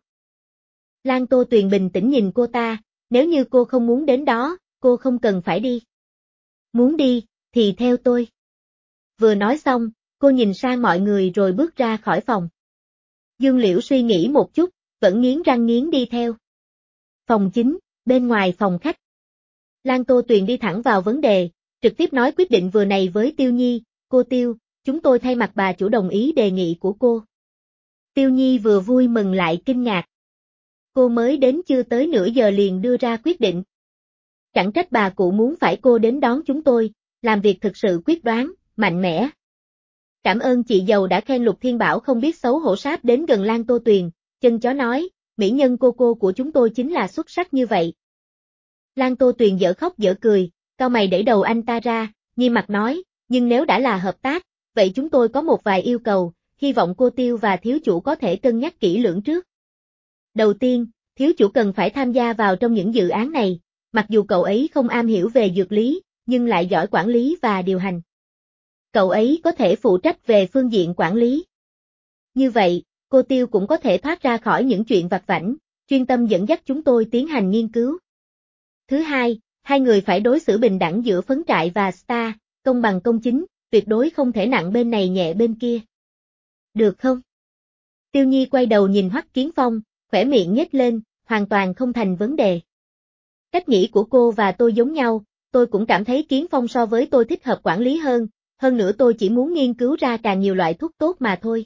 A: Lan Tô Tuyền bình tĩnh nhìn cô ta, nếu như cô không muốn đến đó, cô không cần phải đi. Muốn đi, thì theo tôi. Vừa nói xong, cô nhìn sang mọi người rồi bước ra khỏi phòng. Dương Liễu suy nghĩ một chút, vẫn nghiến răng nghiến đi theo. Phòng chính, bên ngoài phòng khách. Lan Tô Tuyền đi thẳng vào vấn đề, trực tiếp nói quyết định vừa này với Tiêu Nhi, cô Tiêu, chúng tôi thay mặt bà chủ đồng ý đề nghị của cô. Tiêu Nhi vừa vui mừng lại kinh ngạc. Cô mới đến chưa tới nửa giờ liền đưa ra quyết định. Chẳng trách bà cụ muốn phải cô đến đón chúng tôi, làm việc thực sự quyết đoán, mạnh mẽ. Cảm ơn chị giàu đã khen. Lục Thiên Bảo không biết xấu hổ sáp đến gần Lan Tô Tuyền, chân chó nói, mỹ nhân cô của chúng tôi chính là xuất sắc như vậy. Lan Tô Tuyền dở khóc dở cười, cau mày đẩy đầu anh ta ra, nghiêm mặt nói, nhưng nếu đã là hợp tác, vậy chúng tôi có một vài yêu cầu, hy vọng cô Tiêu và thiếu chủ có thể cân nhắc kỹ lưỡng trước. Đầu tiên, thiếu chủ cần phải tham gia vào trong những dự án này, mặc dù cậu ấy không am hiểu về dược lý, nhưng lại giỏi quản lý và điều hành. Cậu ấy có thể phụ trách về phương diện quản lý. Như vậy, cô Tiêu cũng có thể thoát ra khỏi những chuyện vặt vãnh, chuyên tâm dẫn dắt chúng tôi tiến hành nghiên cứu. Thứ hai, hai người phải đối xử bình đẳng giữa phấn trại và Star, công bằng công chính, tuyệt đối không thể nặng bên này nhẹ bên kia. Được không? Tiêu Nhi quay đầu nhìn Hoắc Kiến Phong, khỏe miệng nhếch lên, hoàn toàn không thành vấn đề. Cách nghĩ của cô và tôi giống nhau, tôi cũng cảm thấy Kiến Phong so với tôi thích hợp quản lý hơn nữa tôi chỉ muốn nghiên cứu ra càng nhiều loại thuốc tốt mà thôi.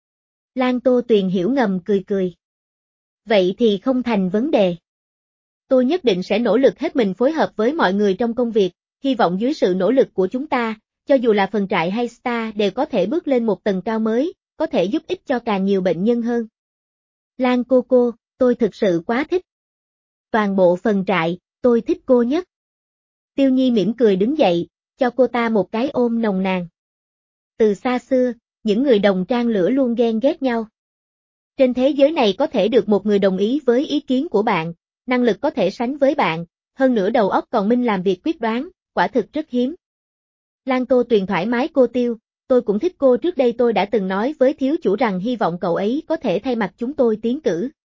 A: Lan Tô Tuyền hiểu ngầm cười cười. Vậy thì không thành vấn đề. Tôi nhất định sẽ nỗ lực hết mình phối hợp với mọi người trong công việc, hy vọng dưới sự nỗ lực của chúng ta, cho dù là phần trại hay Star đều có thể bước lên một tầng cao mới, có thể giúp ích cho càng nhiều bệnh nhân hơn. Lan cô, tôi thực sự quá thích. Toàn bộ phần trại, tôi thích cô nhất. Tiêu Nhi mỉm cười đứng dậy, cho cô ta một cái ôm nồng nàn. Từ xa xưa, những người đồng trang lửa luôn ghen ghét nhau. Trên thế giới này có thể được một người đồng ý với ý kiến của bạn, năng lực có thể sánh với bạn, hơn nữa đầu óc còn minh làm việc quyết đoán, quả thực rất hiếm. Lan Tô Tuyền thoải mái cô Tiêu, tôi cũng thích cô. Trước đây tôi đã từng nói với thiếu chủ rằng hy vọng cậu ấy có thể thay mặt chúng tôi tiến cử.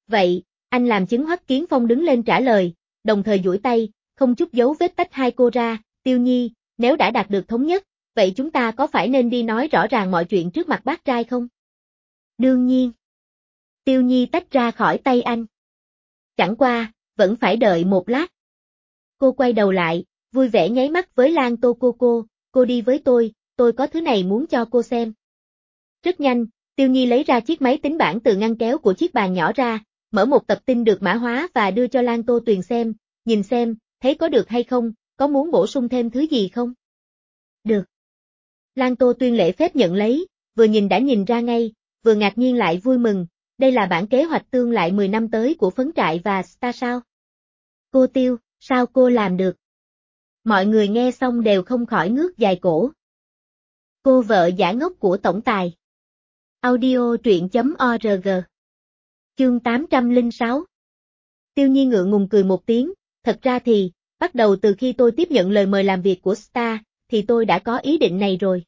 A: Vậy, anh làm chứng Hoắc Kiến Phong đứng lên trả lời, đồng thời duỗi tay, không chút dấu vết tách hai cô ra, Tiêu Nhi, nếu đã đạt được thống nhất, vậy chúng ta có phải nên đi nói rõ ràng mọi chuyện trước mặt bác trai không? Đương nhiên. Tiêu Nhi tách ra khỏi tay anh. Chẳng qua, vẫn phải đợi một lát. Cô quay đầu lại, vui vẻ nháy mắt với Lan Tô cô đi với tôi có thứ này muốn cho cô xem. Rất nhanh, Tiêu Nhi lấy ra chiếc máy tính bảng từ ngăn kéo của chiếc bàn nhỏ ra, mở một tập tin được mã hóa và đưa cho Lan Tô Tuyền xem, nhìn xem, thấy có được hay không, có muốn bổ sung thêm thứ gì không? Được. Lan Tô Tuyên lễ phép nhận lấy, vừa nhìn đã nhìn ra ngay, vừa ngạc nhiên lại vui mừng, đây là bản kế hoạch tương lai 10 năm tới của Phấn Trại và Star sao? Cô Tiêu, sao cô làm được? Mọi người nghe xong đều không khỏi ngước dài cổ. Cô vợ giả ngốc của tổng tài. Audio truyện.org. Chương 806. Tiêu Nhi ngượng ngùng cười một tiếng, thật ra thì, bắt đầu từ khi tôi tiếp nhận lời mời làm việc của Star, thì tôi đã có ý định này rồi.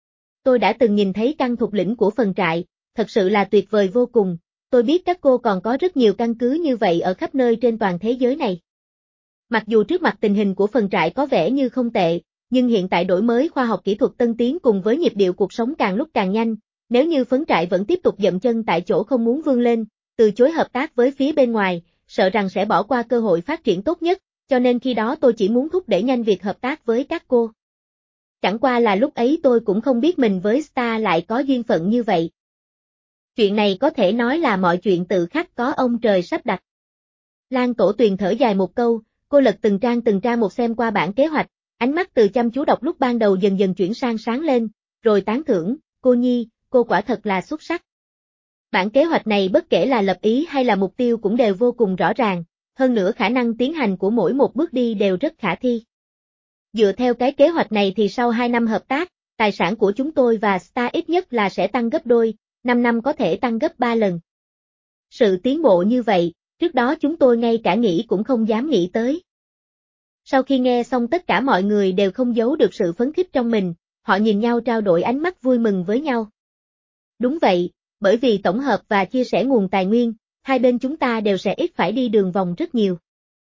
A: Tôi đã từng nhìn thấy căn thuộc lĩnh của phần trại, thật sự là tuyệt vời vô cùng, tôi biết các cô còn có rất nhiều căn cứ như vậy ở khắp nơi trên toàn thế giới này. Mặc dù trước mặt tình hình của phần trại có vẻ như không tệ, nhưng hiện tại đổi mới khoa học kỹ thuật tân tiến cùng với nhịp điệu cuộc sống càng lúc càng nhanh, nếu như Phấn Trại vẫn tiếp tục dậm chân tại chỗ không muốn vươn lên, từ chối hợp tác với phía bên ngoài, sợ rằng sẽ bỏ qua cơ hội phát triển tốt nhất, cho nên khi đó tôi chỉ muốn thúc đẩy nhanh việc hợp tác với các cô. Chẳng qua là lúc ấy tôi cũng không biết mình với Star lại có duyên phận như vậy. Chuyện này có thể nói là mọi chuyện tự khắc có ông trời sắp đặt. Lan Tổ Tuyền thở dài một câu, cô lật từng trang một xem qua bản kế hoạch, ánh mắt từ chăm chú đọc lúc ban đầu dần dần chuyển sang sáng lên, rồi tán thưởng, cô Nhi, cô quả thật là xuất sắc. Bản kế hoạch này bất kể là lập ý hay là mục tiêu cũng đều vô cùng rõ ràng, hơn nữa khả năng tiến hành của mỗi một bước đi đều rất khả thi. Dựa theo cái kế hoạch này thì sau 2 năm hợp tác, tài sản của chúng tôi và Star ít nhất là sẽ tăng gấp đôi, 5 năm có thể tăng gấp 3 lần. Sự tiến bộ như vậy, trước đó chúng tôi ngay cả nghĩ cũng không dám nghĩ tới. Sau khi nghe xong tất cả mọi người đều không giấu được sự phấn khích trong mình, họ nhìn nhau trao đổi ánh mắt vui mừng với nhau. Đúng vậy, bởi vì tổng hợp và chia sẻ nguồn tài nguyên, hai bên chúng ta đều sẽ ít phải đi đường vòng rất nhiều.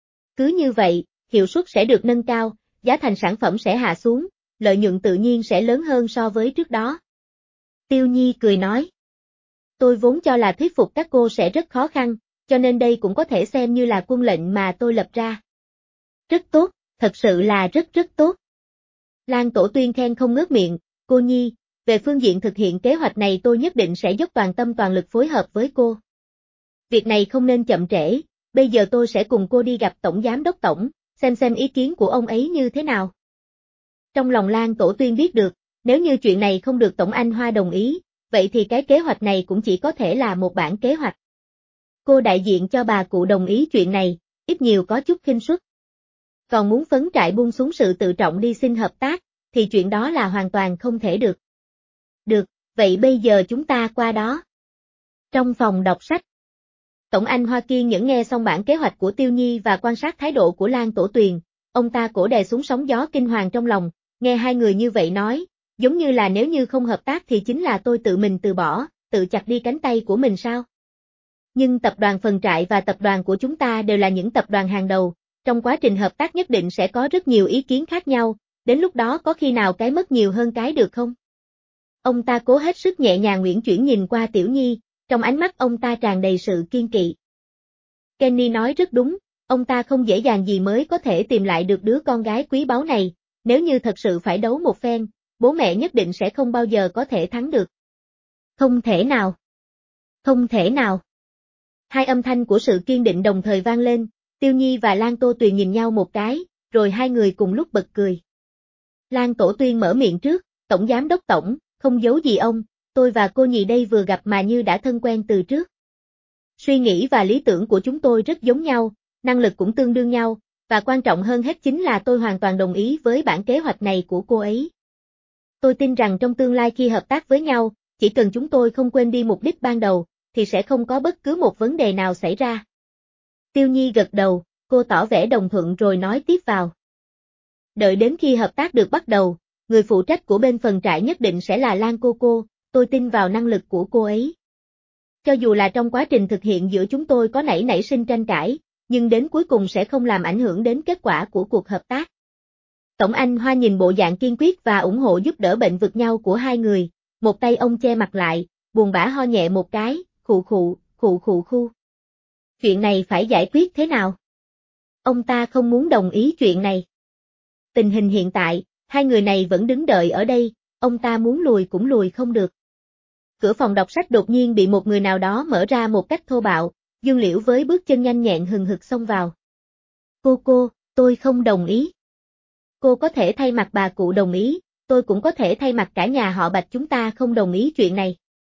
A: Cứ như vậy, hiệu suất sẽ được nâng cao, giá thành sản phẩm sẽ hạ xuống, lợi nhuận tự nhiên sẽ lớn hơn so với trước đó. Tiêu Nhi cười nói. Tôi vốn cho là thuyết phục các cô sẽ rất khó khăn, cho nên đây cũng có thể xem như là quân lệnh mà tôi lập ra. Rất tốt, thật sự là rất tốt. Lan Tổ Tuyên khen không ngớt miệng, cô Nhi, về phương diện thực hiện kế hoạch này tôi nhất định sẽ dốc toàn tâm toàn lực phối hợp với cô. Việc này không nên chậm trễ, bây giờ tôi sẽ cùng cô đi gặp Tổng Giám đốc Tổng, xem ý kiến của ông ấy như thế nào. Trong lòng Lan Tổ Tuyên biết được, nếu như chuyện này không được Tổng Anh Hoa đồng ý, vậy thì cái kế hoạch này cũng chỉ có thể là một bản kế hoạch. Cô đại diện cho bà cụ đồng ý chuyện này, ít nhiều có chút khinh suất. Còn muốn Phấn Trại buông xuống sự tự trọng đi xin hợp tác, thì chuyện đó là hoàn toàn không thể được. Được, vậy bây giờ chúng ta qua đó. Trong phòng đọc sách, Tổng Anh Hoa kiên nhẫn nghe xong bản kế hoạch của Tiêu Nhi và quan sát thái độ của Lan Tổ Tuyền, ông ta cổ đè xuống sóng gió kinh hoàng trong lòng, nghe hai người như vậy nói, giống như là nếu như không hợp tác thì chính là tôi tự mình từ bỏ, tự chặt đi cánh tay của mình sao? Nhưng tập đoàn Phần Trại và tập đoàn của chúng ta đều là những tập đoàn hàng đầu, trong quá trình hợp tác nhất định sẽ có rất nhiều ý kiến khác nhau, đến lúc đó có khi nào cái mất nhiều hơn cái được không? Ông ta cố hết sức nhẹ nhàng uyển chuyển nhìn qua Tiểu Nhi, trong ánh mắt ông ta tràn đầy sự kiên kỵ. Kenny nói rất đúng, ông ta không dễ dàng gì mới có thể tìm lại được đứa con gái quý báu này, nếu như thật sự phải đấu một phen, bố mẹ nhất định sẽ không bao giờ có thể thắng được. Không thể nào. Không thể nào. Hai âm thanh của sự kiên định đồng thời vang lên, Tiêu Nhi và Lan Tô Tuyền nhìn nhau một cái, rồi hai người cùng lúc bật cười. Lan Tổ Tuyên mở miệng trước, Tổng Giám đốc Tổng, không giấu gì ông, tôi và cô Nhì đây vừa gặp mà như đã thân quen từ trước. Suy nghĩ và lý tưởng của chúng tôi rất giống nhau, năng lực cũng tương đương nhau, và quan trọng hơn hết chính là tôi hoàn toàn đồng ý với bản kế hoạch này của cô ấy. Tôi tin rằng trong tương lai khi hợp tác với nhau, chỉ cần chúng tôi không quên đi mục đích ban đầu, thì sẽ không có bất cứ một vấn đề nào xảy ra. Tiêu Nhi gật đầu, cô tỏ vẻ đồng thuận rồi nói tiếp vào. Đợi đến khi hợp tác được bắt đầu, người phụ trách của bên Phần Trại nhất định sẽ là Lan cô, tôi tin vào năng lực của cô ấy. Cho dù là trong quá trình thực hiện giữa chúng tôi có nảy sinh tranh cãi, nhưng đến cuối cùng sẽ không làm ảnh hưởng đến kết quả của cuộc hợp tác. Tổng Anh Hoa nhìn bộ dạng kiên quyết và ủng hộ giúp đỡ bệnh vực nhau của hai người, một tay ông che mặt lại, buồn bã ho nhẹ một cái, khụ khụ, khụ khụ khu. Chuyện này phải giải quyết thế nào? Ông ta không muốn đồng ý chuyện này. Tình hình hiện tại, hai người này vẫn đứng đợi ở đây, ông ta muốn lùi cũng lùi không được. Cửa phòng đọc sách đột nhiên bị một người nào đó mở ra một cách thô bạo, Dương Liễu với bước chân nhanh nhẹn hừng hực xông vào. Cô, tôi không đồng ý. Cô có thể thay mặt bà cụ đồng ý, tôi cũng có thể thay mặt cả nhà họ Bạch chúng ta không đồng ý chuyện này.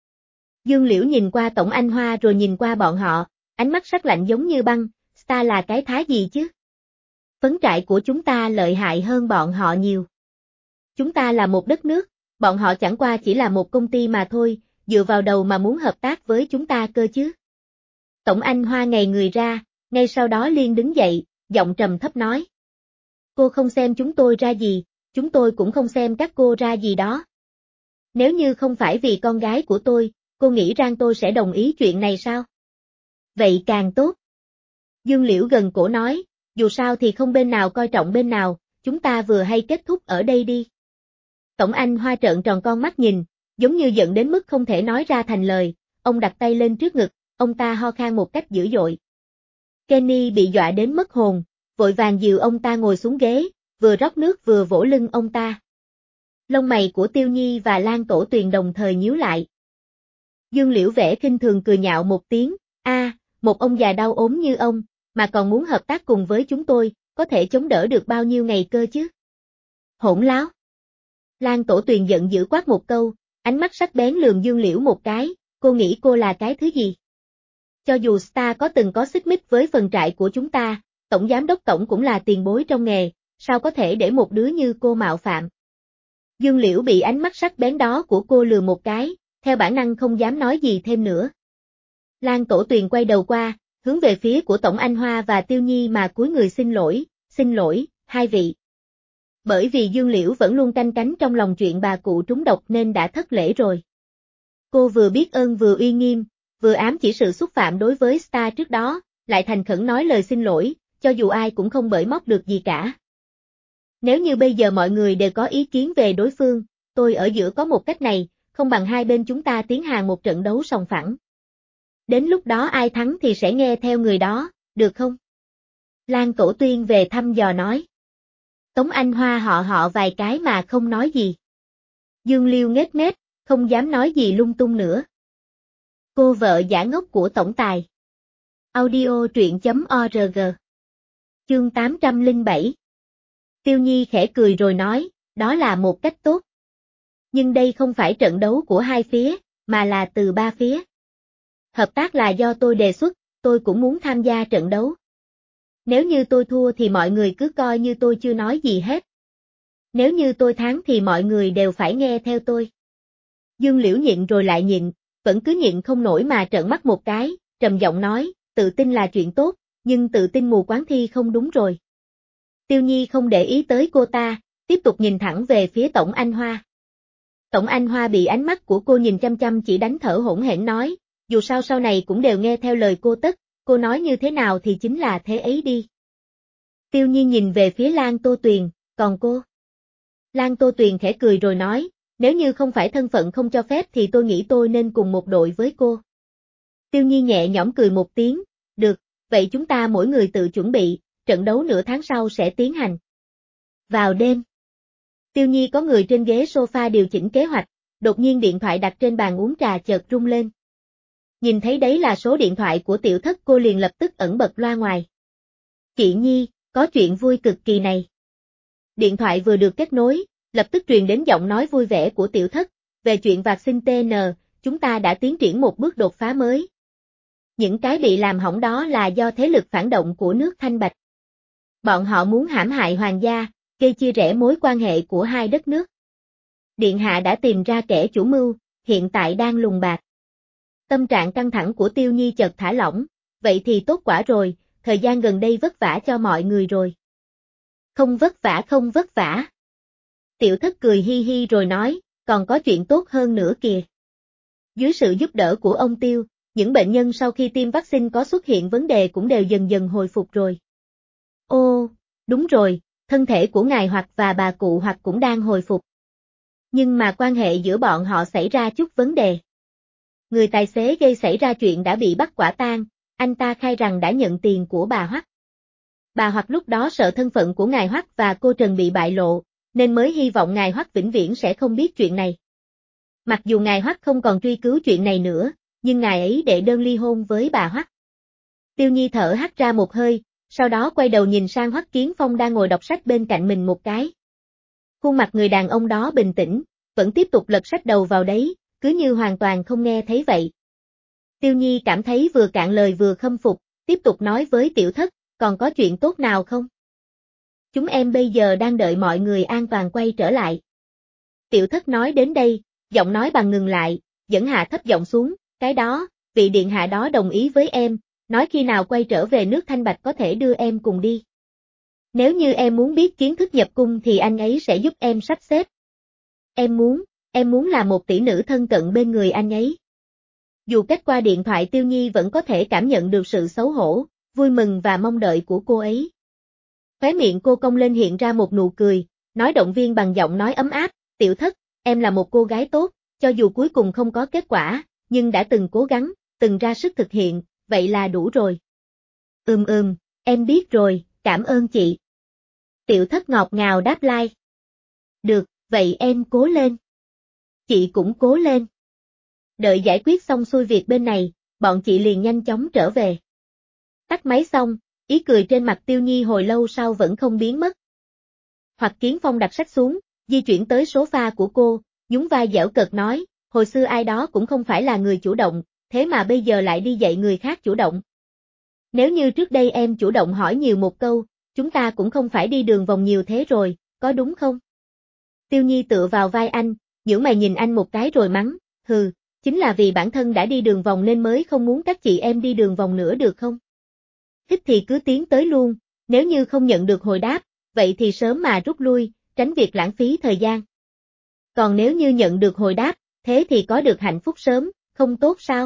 A: Dương Liễu nhìn qua Tổng Anh Hoa rồi nhìn qua bọn họ, ánh mắt sắc lạnh giống như băng, ta là cái thá gì chứ? Phấn trại của chúng ta lợi hại hơn bọn họ nhiều. Chúng ta là một đất nước, bọn họ chẳng qua chỉ là một công ty mà thôi, dựa vào đầu mà muốn hợp tác với chúng ta cơ chứ. Tổng Anh Hoa ngây người ra, ngay sau đó liền đứng dậy, giọng trầm thấp nói. Cô không xem chúng tôi ra gì, chúng tôi cũng không xem các cô ra gì đó. Nếu như không phải vì con gái của tôi, cô nghĩ rằng tôi sẽ đồng ý chuyện này sao? Vậy càng tốt. Dương Liễu gần cổ nói, dù sao thì không bên nào coi trọng bên nào, chúng ta vừa hay kết thúc ở đây đi. Tổng Anh Hoa trợn tròn con mắt nhìn, giống như giận đến mức không thể nói ra thành lời, ông đặt tay lên trước ngực, ông ta ho khan một cách dữ dội. Kenny bị dọa đến mất hồn, vội vàng dìu ông ta ngồi xuống ghế, vừa rót nước vừa vỗ lưng ông ta. Lông mày của Tiêu Nhi và Lan Tổ Tuyền đồng thời nhíu lại. Dương Liễu vẻ khinh thường cười nhạo một tiếng, một ông già đau ốm như ông, mà còn muốn hợp tác cùng với chúng tôi, có thể chống đỡ được bao nhiêu ngày cơ chứ? Hỗn láo! Lan Tổ Tuyền giận dữ quát một câu, ánh mắt sắc bén lườm Dương Liễu một cái, cô nghĩ cô là cái thứ gì? Cho dù Star có từng có xích mích với phần trại của chúng ta, Tổng Giám đốc Tổng cũng là tiền bối trong nghề, sao có thể để một đứa như cô mạo phạm? Dương Liễu bị ánh mắt sắc bén đó của cô lừa một cái, theo bản năng không dám nói gì thêm nữa. Lan Tổ Tuyền quay đầu qua, hướng về phía của Tổng Anh Hoa và Tiêu Nhi mà cúi người xin lỗi, hai vị. Bởi vì Dương Liễu vẫn luôn canh cánh trong lòng chuyện bà cụ trúng độc nên đã thất lễ rồi. Cô vừa biết ơn vừa uy nghiêm, vừa ám chỉ sự xúc phạm đối với Star trước đó, lại thành khẩn nói lời xin lỗi, cho dù ai cũng không bới móc được gì cả. Nếu như bây giờ mọi người đều có ý kiến về đối phương, tôi ở giữa có một cách này, không bằng hai bên chúng ta tiến hành một trận đấu sòng phẳng. Đến lúc đó ai thắng thì sẽ nghe theo người đó, được không? Lan Tổ Tuyên về thăm dò nói. Tống Anh Hoa họ vài cái mà không nói gì. Dương Liêu nghếch mép, không dám nói gì lung tung nữa. Cô vợ giả ngốc của tổng tài. Audio truyện.org. Chương 807. Tiêu Nhi khẽ cười rồi nói, đó là một cách tốt. Nhưng đây không phải trận đấu của hai phía, mà là từ ba phía. Hợp tác là do tôi đề xuất, tôi cũng muốn tham gia trận đấu. Nếu như tôi thua thì mọi người cứ coi như tôi chưa nói gì hết. Nếu như tôi thắng thì mọi người đều phải nghe theo tôi. Dương Liễu nhịn rồi lại nhịn, vẫn cứ nhịn không nổi mà trợn mắt một cái, trầm giọng nói, tự tin là chuyện tốt, nhưng tự tin mù quáng thì không đúng rồi. Tiêu Nhi không để ý tới cô ta, tiếp tục nhìn thẳng về phía Tổng Anh Hoa. Tổng Anh Hoa bị ánh mắt của cô nhìn chăm chăm chỉ đánh thở hổn hển nói, dù sao sau này cũng đều nghe theo lời cô tất, cô nói như thế nào thì chính là thế ấy đi. Tiêu Nhi nhìn về phía Lan Tô Tuyền, còn cô? Lan Tô Tuyền khẽ cười rồi nói, nếu như không phải thân phận không cho phép thì tôi nghĩ tôi nên cùng một đội với cô. Tiêu Nhi nhẹ nhõm cười một tiếng, được, vậy chúng ta mỗi người tự chuẩn bị, trận đấu nửa tháng sau sẽ tiến hành. Vào đêm, Tiêu Nhi có người trên ghế sofa điều chỉnh kế hoạch, đột nhiên điện thoại đặt trên bàn uống trà chợt rung lên. Nhìn thấy đấy là số điện thoại của tiểu thất cô liền lập tức ẩn bật loa ngoài. Chị Nhi, có chuyện vui cực kỳ này. Điện thoại vừa được kết nối, lập tức truyền đến giọng nói vui vẻ của tiểu thất, về chuyện vạc xin TN, chúng ta đã tiến triển một bước đột phá mới. Những cái bị làm hỏng đó là do thế lực phản động của nước Thanh Bạch. Bọn họ muốn hãm hại hoàng gia, gây chia rẽ mối quan hệ của hai đất nước. Điện hạ đã tìm ra kẻ chủ mưu, hiện tại đang lùng bạt. Tâm trạng căng thẳng của Tiêu Nhi chợt thả lỏng, vậy thì tốt quả rồi, thời gian gần đây vất vả cho mọi người rồi. Không vất vả không vất vả. Tiểu thất cười hi hi rồi nói, còn có chuyện tốt hơn nữa kìa. Dưới sự giúp đỡ của ông Tiêu, những bệnh nhân sau khi tiêm vaccine có xuất hiện vấn đề cũng đều dần dần hồi phục rồi. Ô, đúng rồi, thân thể của ngài Hoặc và bà cụ Hoặc cũng đang hồi phục. Nhưng mà quan hệ giữa bọn họ xảy ra chút vấn đề. Người tài xế gây xảy ra chuyện đã bị bắt quả tang, anh ta khai rằng đã nhận tiền của bà Hoắc. Bà Hoắc lúc đó sợ thân phận của ngài Hoắc và cô Trần bị bại lộ, nên mới hy vọng ngài Hoắc vĩnh viễn sẽ không biết chuyện này. Mặc dù ngài Hoắc không còn truy cứu chuyện này nữa, nhưng ngài ấy đệ đơn ly hôn với bà Hoắc. Tiêu Nhi thở hắt ra một hơi, sau đó quay đầu nhìn sang Hoắc Kiến Phong đang ngồi đọc sách bên cạnh mình một cái. Khuôn mặt người đàn ông đó bình tĩnh, vẫn tiếp tục lật sách đầu vào đấy, cứ như hoàn toàn không nghe thấy vậy. Tiêu Nhi cảm thấy vừa cạn lời vừa khâm phục, tiếp tục nói với Tiểu Thất, còn có chuyện tốt nào không? Chúng em bây giờ đang đợi mọi người an toàn quay trở lại. Tiểu Thất nói đến đây, giọng nói bằng ngừng lại, dẫn hạ thấp giọng xuống, cái đó, vị điện hạ đó đồng ý với em, nói khi nào quay trở về nước Thanh Bạch có thể đưa em cùng đi. Nếu như em muốn biết kiến thức nhập cung thì anh ấy sẽ giúp em sắp xếp. Em muốn là một tỷ nữ thân cận bên người anh ấy. Dù kết qua điện thoại Tiêu Nhi vẫn có thể cảm nhận được sự xấu hổ, vui mừng và mong đợi của cô ấy. Khóe miệng cô cong lên hiện ra một nụ cười, nói động viên bằng giọng nói ấm áp, Tiểu Thất, em là một cô gái tốt, cho dù cuối cùng không có kết quả, nhưng đã từng cố gắng, từng ra sức thực hiện, vậy là đủ rồi. Em biết rồi, cảm ơn chị. Tiểu Thất ngọt ngào đáp lai. Được, vậy em cố lên. Chị cũng cố lên. Đợi giải quyết xong xuôi việc bên này, bọn chị liền nhanh chóng trở về. Tắt máy xong, ý cười trên mặt Tiêu Nhi hồi lâu sau vẫn không biến mất. Hoặc Kiến Phong đặt sách xuống, di chuyển tới sofa của cô, nhún vai giễu cợt nói, hồi xưa ai đó cũng không phải là người chủ động, thế mà bây giờ lại đi dạy người khác chủ động. Nếu như trước đây em chủ động hỏi nhiều một câu, chúng ta cũng không phải đi đường vòng nhiều thế rồi, có đúng không? Tiêu Nhi tựa vào vai anh, nhướng mày nhìn anh một cái rồi mắng, hừ, chính là vì bản thân đã đi đường vòng nên mới không muốn các chị em đi đường vòng nữa được không? Thích thì cứ tiến tới luôn, nếu như không nhận được hồi đáp, vậy thì sớm mà rút lui, tránh việc lãng phí thời gian. Còn nếu như nhận được hồi đáp, thế thì có được hạnh phúc sớm, không tốt sao?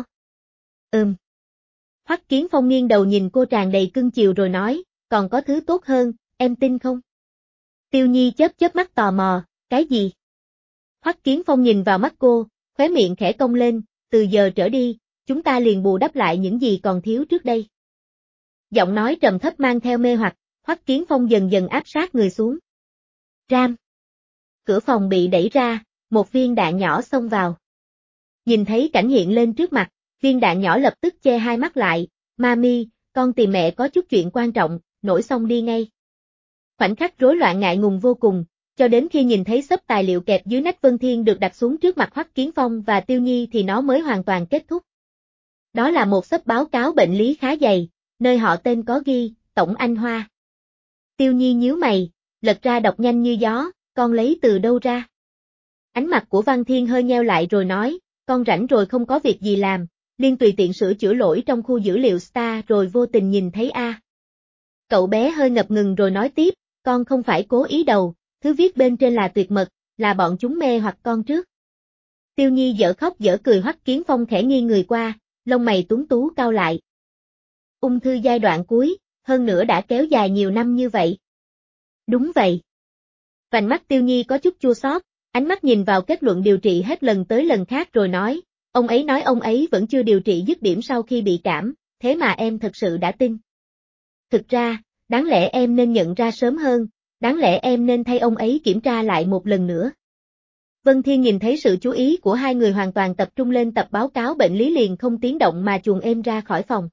A: Hoắc Kiến Phong nghiêng đầu nhìn cô tràn đầy cưng chiều rồi nói, còn có thứ tốt hơn, em tin không? Tiêu Nhi chớp mắt tò mò, cái gì? Hoắc Kiến Phong nhìn vào mắt cô, khóe miệng khẽ cong lên, từ giờ trở đi, chúng ta liền bù đắp lại những gì còn thiếu trước đây. Giọng nói trầm thấp mang theo mê hoặc, Hoắc Kiến Phong dần dần áp sát người xuống. Ram. Cửa phòng bị đẩy ra, một viên đạn nhỏ xông vào. Nhìn thấy cảnh hiện lên trước mặt, viên đạn nhỏ lập tức che hai mắt lại, Mami, con tìm mẹ có chút chuyện quan trọng, nổi xong đi ngay. Khoảnh khắc rối loạn ngại ngùng vô cùng, cho đến khi nhìn thấy xấp tài liệu kẹp dưới nách Vân Thiên được đặt xuống trước mặt Hoắc Kiến Phong và Tiêu Nhi thì nó mới hoàn toàn kết thúc. Đó là một xấp báo cáo bệnh lý khá dày, nơi họ tên có ghi, Tổng Anh Hoa. Tiêu Nhi nhíu mày, lật ra đọc nhanh như gió, con lấy từ đâu ra? Ánh mặt của Văn Thiên hơi nheo lại rồi nói, con rảnh rồi không có việc gì làm, liền tùy tiện sửa chữa lỗi trong khu dữ liệu Star rồi vô tình nhìn thấy A. Cậu bé hơi ngập ngừng rồi nói tiếp, con không phải cố ý đâu, thứ viết bên trên là tuyệt mật, là bọn chúng mê hoặc con trước. Tiêu Nhi dở khóc dở cười. Hoắc Kiến Phong khẽ nghiêng người qua, lông mày tuấn tú cau lại. Ung thư giai đoạn cuối, hơn nữa đã kéo dài nhiều năm như vậy. Đúng vậy. Vành mắt Tiêu Nhi có chút chua xót, ánh mắt nhìn vào kết luận điều trị hết lần tới lần khác rồi nói, ông ấy nói ông ấy vẫn chưa điều trị dứt điểm sau khi bị cảm, thế mà em thật sự đã tin. Thực ra, đáng lẽ em nên nhận ra sớm hơn, đáng lẽ em nên thay ông ấy kiểm tra lại một lần nữa. Vân Thiên nhìn thấy sự chú ý của hai người hoàn toàn tập trung lên tập báo cáo bệnh lý liền không tiếng động mà chuồn êm ra khỏi phòng.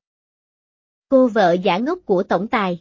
A: Cô vợ giả ngốc của tổng tài.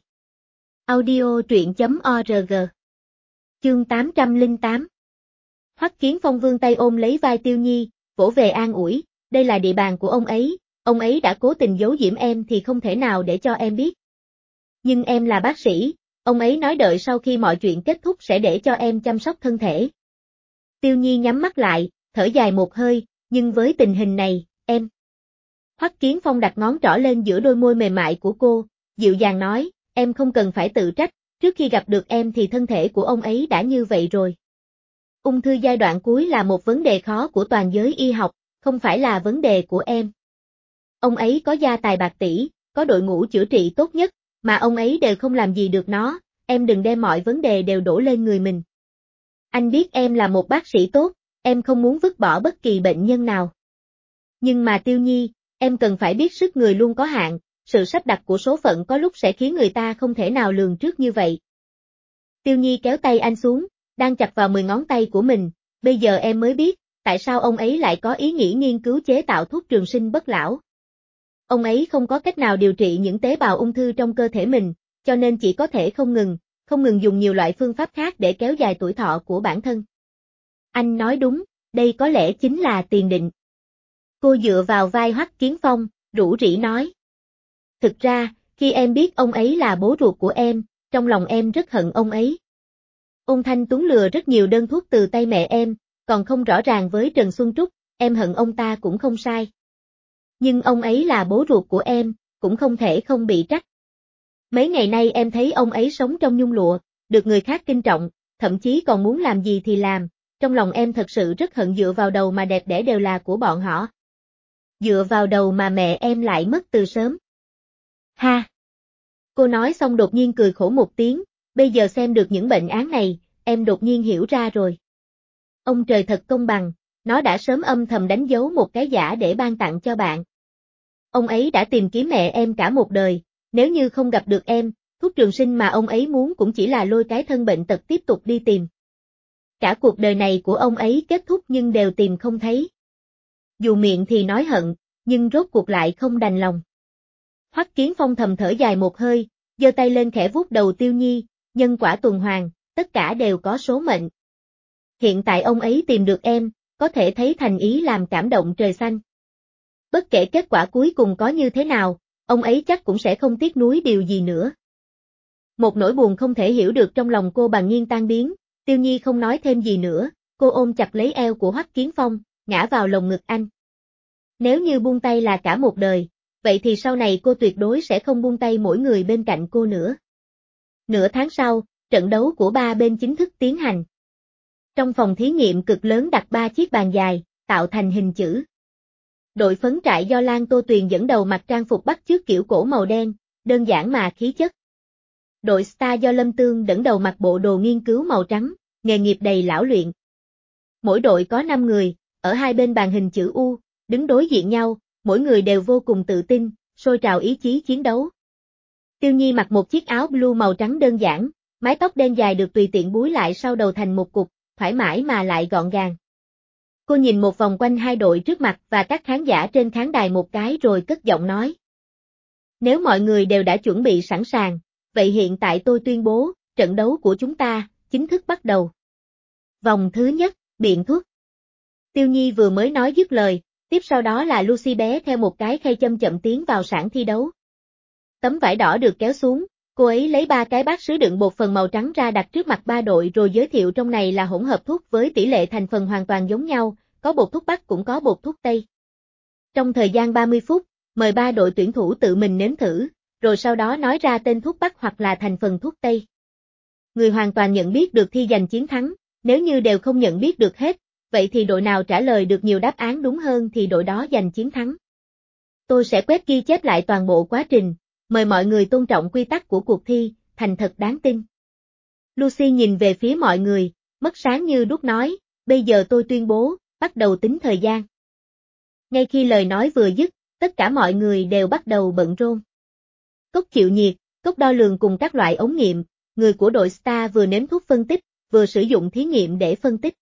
A: Audio truyện.org. Chương 808. Hoắc Kiến Phong vươn tay ôm lấy vai Tiêu Nhi, vỗ về an ủi, đây là địa bàn của ông ấy đã cố tình giấu giếm em thì không thể nào để cho em biết. Nhưng em là bác sĩ, ông ấy nói đợi sau khi mọi chuyện kết thúc sẽ để cho em chăm sóc thân thể. Tiêu Nhi nhắm mắt lại, thở dài một hơi, nhưng với tình hình này, em. Hoắc Kiến Phong đặt ngón trỏ lên giữa đôi môi mềm mại của cô, dịu dàng nói, em không cần phải tự trách, trước khi gặp được em thì thân thể của ông ấy đã như vậy rồi. Ung thư giai đoạn cuối là một vấn đề khó của toàn giới y học, không phải là vấn đề của em. Ông ấy có gia tài bạc tỷ, có đội ngũ chữa trị tốt nhất, mà ông ấy đều không làm gì được nó, em đừng đem mọi vấn đề đều đổ lên người mình. Anh biết em là một bác sĩ tốt, em không muốn vứt bỏ bất kỳ bệnh nhân nào. Nhưng mà Tiêu Nhi, em cần phải biết sức người luôn có hạn, sự sắp đặt của số phận có lúc sẽ khiến người ta không thể nào lường trước như vậy. Tiêu Nhi kéo tay anh xuống, đang chặt vào 10 ngón tay của mình, bây giờ em mới biết, tại sao ông ấy lại có ý nghĩ nghiên cứu chế tạo thuốc trường sinh bất lão. Ông ấy không có cách nào điều trị những tế bào ung thư trong cơ thể mình, cho nên chỉ có thể không ngừng dùng nhiều loại phương pháp khác để kéo dài tuổi thọ của bản thân. Anh nói đúng, đây có lẽ chính là tiền định. Cô dựa vào vai Hoắc Kiến Phong, rủ rỉ nói. Thực ra, khi em biết ông ấy là bố ruột của em, trong lòng em rất hận ông ấy. Ôn Thanh Tuấn lừa rất nhiều đơn thuốc từ tay mẹ em, còn không rõ ràng với Trần Xuân Trúc, em hận ông ta cũng không sai. Nhưng ông ấy là bố ruột của em, cũng không thể không bị trách. Mấy ngày nay em thấy ông ấy sống trong nhung lụa, được người khác kính trọng, thậm chí còn muốn làm gì thì làm, trong lòng em thật sự rất hận dựa vào đầu mà đẹp đẽ đều là của bọn họ. Dựa vào đầu mà mẹ em lại mất từ sớm. Ha! Cô nói xong đột nhiên cười khổ một tiếng, bây giờ xem được những bệnh án này, em đột nhiên hiểu ra rồi. Ông trời thật công bằng, nó đã sớm âm thầm đánh dấu một cái giả để ban tặng cho bạn. Ông ấy đã tìm kiếm mẹ em cả một đời, nếu như không gặp được em, thuốc trường sinh mà ông ấy muốn cũng chỉ là lôi cái thân bệnh tật tiếp tục đi tìm. Cả cuộc đời này của ông ấy kết thúc nhưng đều tìm không thấy. Dù miệng thì nói hận, nhưng rốt cuộc lại không đành lòng. Hoắc Kiến Phong thầm thở dài một hơi, giơ tay lên khẽ vuốt đầu Tiêu Nhi, nhân quả tuần hoàn, tất cả đều có số mệnh. Hiện tại ông ấy tìm được em, có thể thấy thành ý làm cảm động trời xanh. Bất kể kết quả cuối cùng có như thế nào, ông ấy chắc cũng sẽ không tiếc nuối điều gì nữa. Một nỗi buồn không thể hiểu được trong lòng cô bằng nhiên tan biến, Tiêu Nhi không nói thêm gì nữa, cô ôm chặt lấy eo của Hoắc Kiến Phong, ngã vào lồng ngực anh. Nếu như buông tay là cả một đời, vậy thì sau này cô tuyệt đối sẽ không buông tay mỗi người bên cạnh cô nữa. Nửa tháng sau, trận đấu của ba bên chính thức tiến hành. Trong phòng thí nghiệm cực lớn đặt 3 chiếc bàn dài, tạo thành hình chữ. Đội phấn trại do Lan Tô Tuyền dẫn đầu mặc trang phục bắt chước kiểu cổ màu đen, đơn giản mà khí chất. Đội Star do Lâm Tương dẫn đầu mặc bộ đồ nghiên cứu màu trắng, nghề nghiệp đầy lão luyện. Mỗi đội có 5 người, ở hai bên bàn hình chữ U, đứng đối diện nhau, mỗi người đều vô cùng tự tin, sôi trào ý chí chiến đấu. Tiêu Nhi mặc một chiếc áo blue màu trắng đơn giản, mái tóc đen dài được tùy tiện búi lại sau đầu thành một cục, thoải mái mà lại gọn gàng. Cô nhìn một vòng quanh hai đội trước mặt và các khán giả trên khán đài một cái rồi cất giọng nói. Nếu mọi người đều đã chuẩn bị sẵn sàng, vậy hiện tại tôi tuyên bố, trận đấu của chúng ta, chính thức bắt đầu. Vòng thứ nhất, biện thuốc. Tiêu Nhi vừa mới nói dứt lời, tiếp sau đó là Lucy bé theo một cái khay chậm chậm tiến vào sảng thi đấu. Tấm vải đỏ được kéo xuống, cô ấy lấy 3 cái bát sứ đựng bột phần màu trắng ra đặt trước mặt 3 đội rồi giới thiệu trong này là hỗn hợp thuốc với tỷ lệ thành phần hoàn toàn giống nhau, có bột thuốc Bắc cũng có bột thuốc Tây. Trong thời gian 30 phút, mời 3 đội tuyển thủ tự mình nếm thử, rồi sau đó nói ra tên thuốc Bắc hoặc là thành phần thuốc Tây. Người hoàn toàn nhận biết được thi giành chiến thắng, nếu như đều không nhận biết được hết, vậy thì đội nào trả lời được nhiều đáp án đúng hơn thì đội đó giành chiến thắng. Tôi sẽ quét ghi chép lại toàn bộ quá trình, mời mọi người tôn trọng quy tắc của cuộc thi, thành thật đáng tin. Lucy nhìn về phía mọi người, mắt sáng như đuốc nói, bây giờ tôi tuyên bố, bắt đầu tính thời gian. Ngay khi lời nói vừa dứt, tất cả mọi người đều bắt đầu bận rộn. Cốc chịu nhiệt, cốc đo lường cùng các loại ống nghiệm, người của đội Star vừa nếm thuốc phân tích, vừa sử dụng thí nghiệm để phân tích.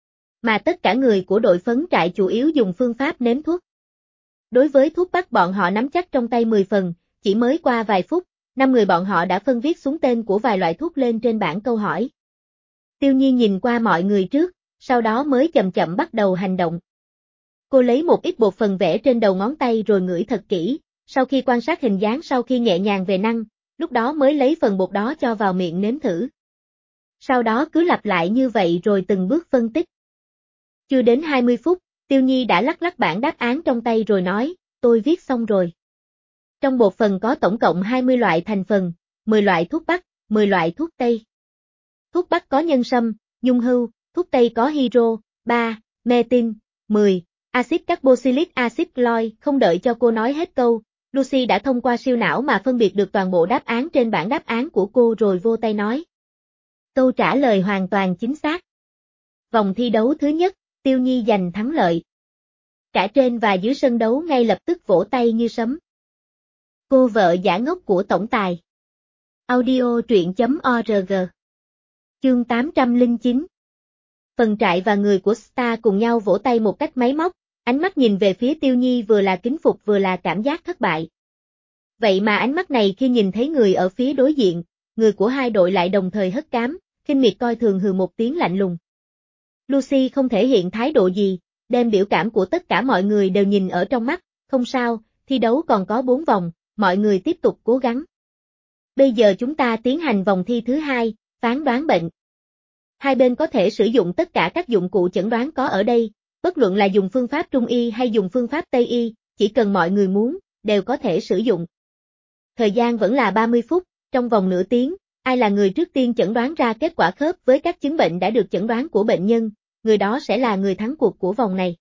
A: Mà tất cả người của đội phấn trại chủ yếu dùng phương pháp nếm thuốc. Đối với thuốc Bắc bọn họ nắm chắc trong tay 10 phần, chỉ mới qua vài phút, 5 người bọn họ đã phân viết xuống tên của vài loại thuốc lên trên bảng câu hỏi. Tiêu Nhi nhìn qua mọi người trước, sau đó mới chậm chậm bắt đầu hành động. Cô lấy một ít bột phần vẽ trên đầu ngón tay rồi ngửi thật kỹ, sau khi quan sát hình dáng sau khi nhẹ nhàng về năng, lúc đó mới lấy phần bột đó cho vào miệng nếm thử. Sau đó cứ lặp lại như vậy rồi từng bước phân tích. Chưa đến 20 phút, Tiêu Nhi đã lắc lắc bảng đáp án trong tay rồi nói, tôi viết xong rồi. Trong bột phần có tổng cộng 20 loại thành phần, 10 loại thuốc Bắc, 10 loại thuốc Tây. Thuốc Bắc có nhân sâm, nhung hưu, thuốc Tây có hydro, 3, metin, 10, Axit carboxylic acid chloride. Không đợi cho cô nói hết câu, Lucy đã thông qua siêu não mà phân biệt được toàn bộ đáp án trên bảng đáp án của cô rồi vô tay nói. Câu trả lời hoàn toàn chính xác. Vòng thi đấu thứ nhất, Tiêu Nhi giành thắng lợi. Cả trên và dưới sân đấu ngay lập tức vỗ tay như sấm. Cô vợ giả ngốc của tổng tài. Audio truyện.org. Chương 809. Phần trại và người của Star cùng nhau vỗ tay một cách máy móc, ánh mắt nhìn về phía Tiêu Nhi vừa là kính phục vừa là cảm giác thất bại. Vậy mà ánh mắt này khi nhìn thấy người ở phía đối diện, người của hai đội lại đồng thời hất cám, khinh miệt coi thường hừ một tiếng lạnh lùng. Lucy không thể hiện thái độ gì, đem biểu cảm của tất cả mọi người đều nhìn ở trong mắt, không sao, thi đấu còn có 4 vòng, mọi người tiếp tục cố gắng. Bây giờ chúng ta tiến hành vòng thi thứ hai, phán đoán bệnh. Hai bên có thể sử dụng tất cả các dụng cụ chẩn đoán có ở đây, bất luận là dùng phương pháp Trung y hay dùng phương pháp Tây y, chỉ cần mọi người muốn, đều có thể sử dụng. Thời gian vẫn là 30 phút, trong vòng nửa tiếng, ai là người trước tiên chẩn đoán ra kết quả khớp với các chứng bệnh đã được chẩn đoán của bệnh nhân, người đó sẽ là người thắng cuộc của vòng này.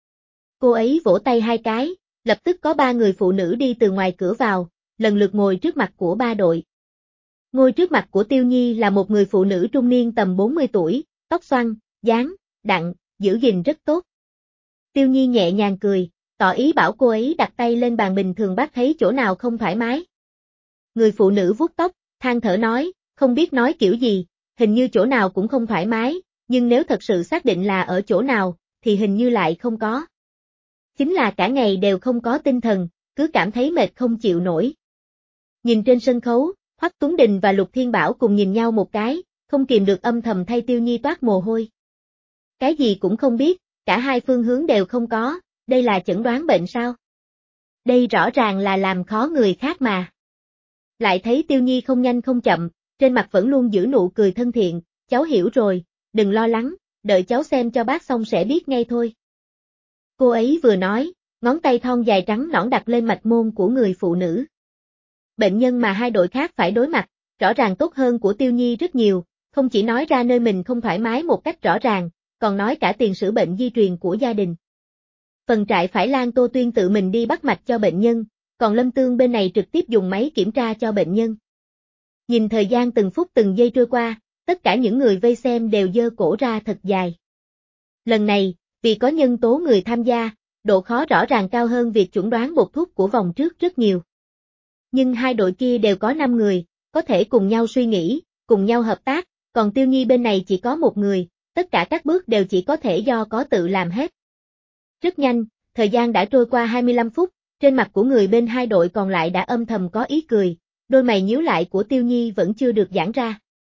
A: Cô ấy vỗ tay 2 cái, lập tức có 3 người phụ nữ đi từ ngoài cửa vào, lần lượt ngồi trước mặt của 3 đội. Ngồi trước mặt của Tiêu Nhi là một người phụ nữ trung niên tầm 40 tuổi, tóc xoăn, dáng, đặn, giữ gìn rất tốt. Tiêu Nhi nhẹ nhàng cười, tỏ ý bảo cô ấy đặt tay lên bàn bình thường bác thấy chỗ nào không thoải mái. Người phụ nữ vuốt tóc, than thở nói, không biết nói kiểu gì, hình như chỗ nào cũng không thoải mái, nhưng nếu thật sự xác định là ở chỗ nào, thì hình như lại không có. Chính là cả ngày đều không có tinh thần, cứ cảm thấy mệt không chịu nổi. Nhìn trên sân khấu, Hoắc Tuấn Đình và Lục Thiên Bảo cùng nhìn nhau một cái, không kìm được âm thầm thay Tiêu Nhi toát mồ hôi. Cái gì cũng không biết, cả hai phương hướng đều không có, đây là chẩn đoán bệnh sao? Đây rõ ràng là làm khó người khác mà. Lại thấy Tiêu Nhi không nhanh không chậm, trên mặt vẫn luôn giữ nụ cười thân thiện, cháu hiểu rồi, đừng lo lắng, đợi cháu xem cho bác xong sẽ biết ngay thôi. Cô ấy vừa nói, ngón tay thon dài trắng nõn đặt lên mạch môn của người phụ nữ. Bệnh nhân mà hai đội khác phải đối mặt, rõ ràng tốt hơn của Tiêu Nhi rất nhiều, không chỉ nói ra nơi mình không thoải mái một cách rõ ràng, còn nói cả tiền sử bệnh di truyền của gia đình. Phần trại phải Lan Tô Tuyên tự mình đi bắt mạch cho bệnh nhân, còn Lâm Tương bên này trực tiếp dùng máy kiểm tra cho bệnh nhân. Nhìn thời gian từng phút từng giây trôi qua, tất cả những người vây xem đều giơ cổ ra thật dài. Lần này, vì có nhân tố người tham gia, độ khó rõ ràng cao hơn việc chuẩn đoán bột thuốc của vòng trước rất nhiều. Nhưng hai đội kia đều có 5 người, có thể cùng nhau suy nghĩ, cùng nhau hợp tác, còn Tiêu Nhi bên này chỉ có 1 người, tất cả các bước đều chỉ có thể do có tự làm hết. Rất nhanh, thời gian đã trôi qua 25 phút, trên mặt của người bên hai đội còn lại đã âm thầm có ý cười, đôi mày nhíu lại của Tiêu Nhi vẫn chưa được giãn ra.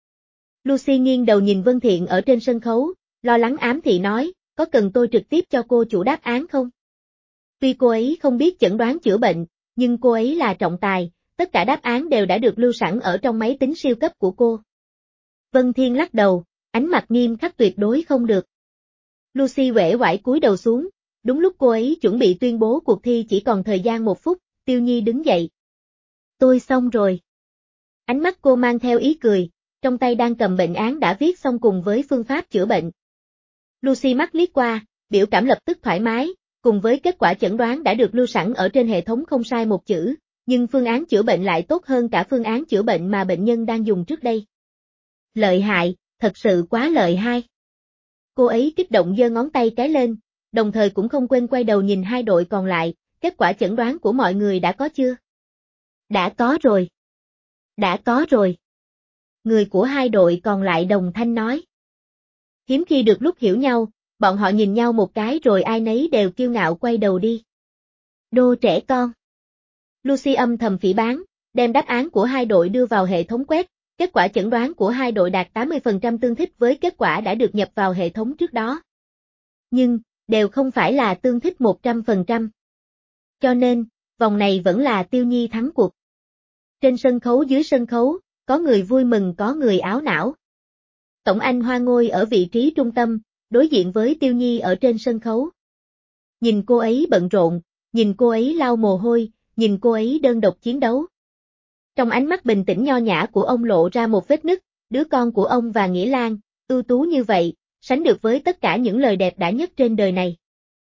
A: Lucy nghiêng đầu nhìn Vân Thiện ở trên sân khấu, lo lắng ám thị nói, có cần tôi trực tiếp cho cô chủ đáp án không? Tuy cô ấy không biết chẩn đoán chữa bệnh, nhưng cô ấy là trọng tài, tất cả đáp án đều đã được lưu sẵn ở trong máy tính siêu cấp của cô. Vân Thiên lắc đầu, ánh mặt nghiêm khắc tuyệt đối không được. Lucy uể oải cúi đầu xuống, đúng lúc cô ấy chuẩn bị tuyên bố cuộc thi chỉ còn thời gian 1 phút, Tiêu Nhi đứng dậy. Tôi xong rồi. Ánh mắt cô mang theo ý cười, trong tay đang cầm bệnh án đã viết xong cùng với phương pháp chữa bệnh. Lucy mắt liếc qua, biểu cảm lập tức thoải mái, cùng với kết quả chẩn đoán đã được lưu sẵn ở trên hệ thống không sai một chữ, nhưng phương án chữa bệnh lại tốt hơn cả phương án chữa bệnh mà bệnh nhân đang dùng trước đây. Lợi hại, thật sự quá lợi hại. Cô ấy kích động giơ ngón tay cái lên, đồng thời cũng không quên quay đầu nhìn hai đội còn lại, kết quả chẩn đoán của mọi người đã có chưa? Đã có rồi. Đã có rồi. Người của hai đội còn lại đồng thanh nói. Hiếm khi được lúc hiểu nhau, bọn họ nhìn nhau một cái rồi ai nấy đều kiêu ngạo quay đầu đi. Đô trẻ con. Lucy âm thầm phỉ báng, đem đáp án của hai đội đưa vào hệ thống quét, kết quả chẩn đoán của hai đội đạt 80% tương thích với kết quả đã được nhập vào hệ thống trước đó. Nhưng, đều không phải là tương thích 100%. Cho nên, vòng này vẫn là Tiêu Nhi thắng cuộc. Trên sân khấu dưới sân khấu, có người vui mừng có người áo não. Tổng Anh Hoa ngồi ở vị trí trung tâm, đối diện với Tiêu Nhi ở trên sân khấu. Nhìn cô ấy bận rộn, nhìn cô ấy lau mồ hôi, nhìn cô ấy đơn độc chiến đấu. Trong ánh mắt bình tĩnh nho nhã của ông lộ ra một vết nứt, đứa con của ông và Nghĩa Lan, ưu tú như vậy, sánh được với tất cả những lời đẹp đã nhất trên đời này.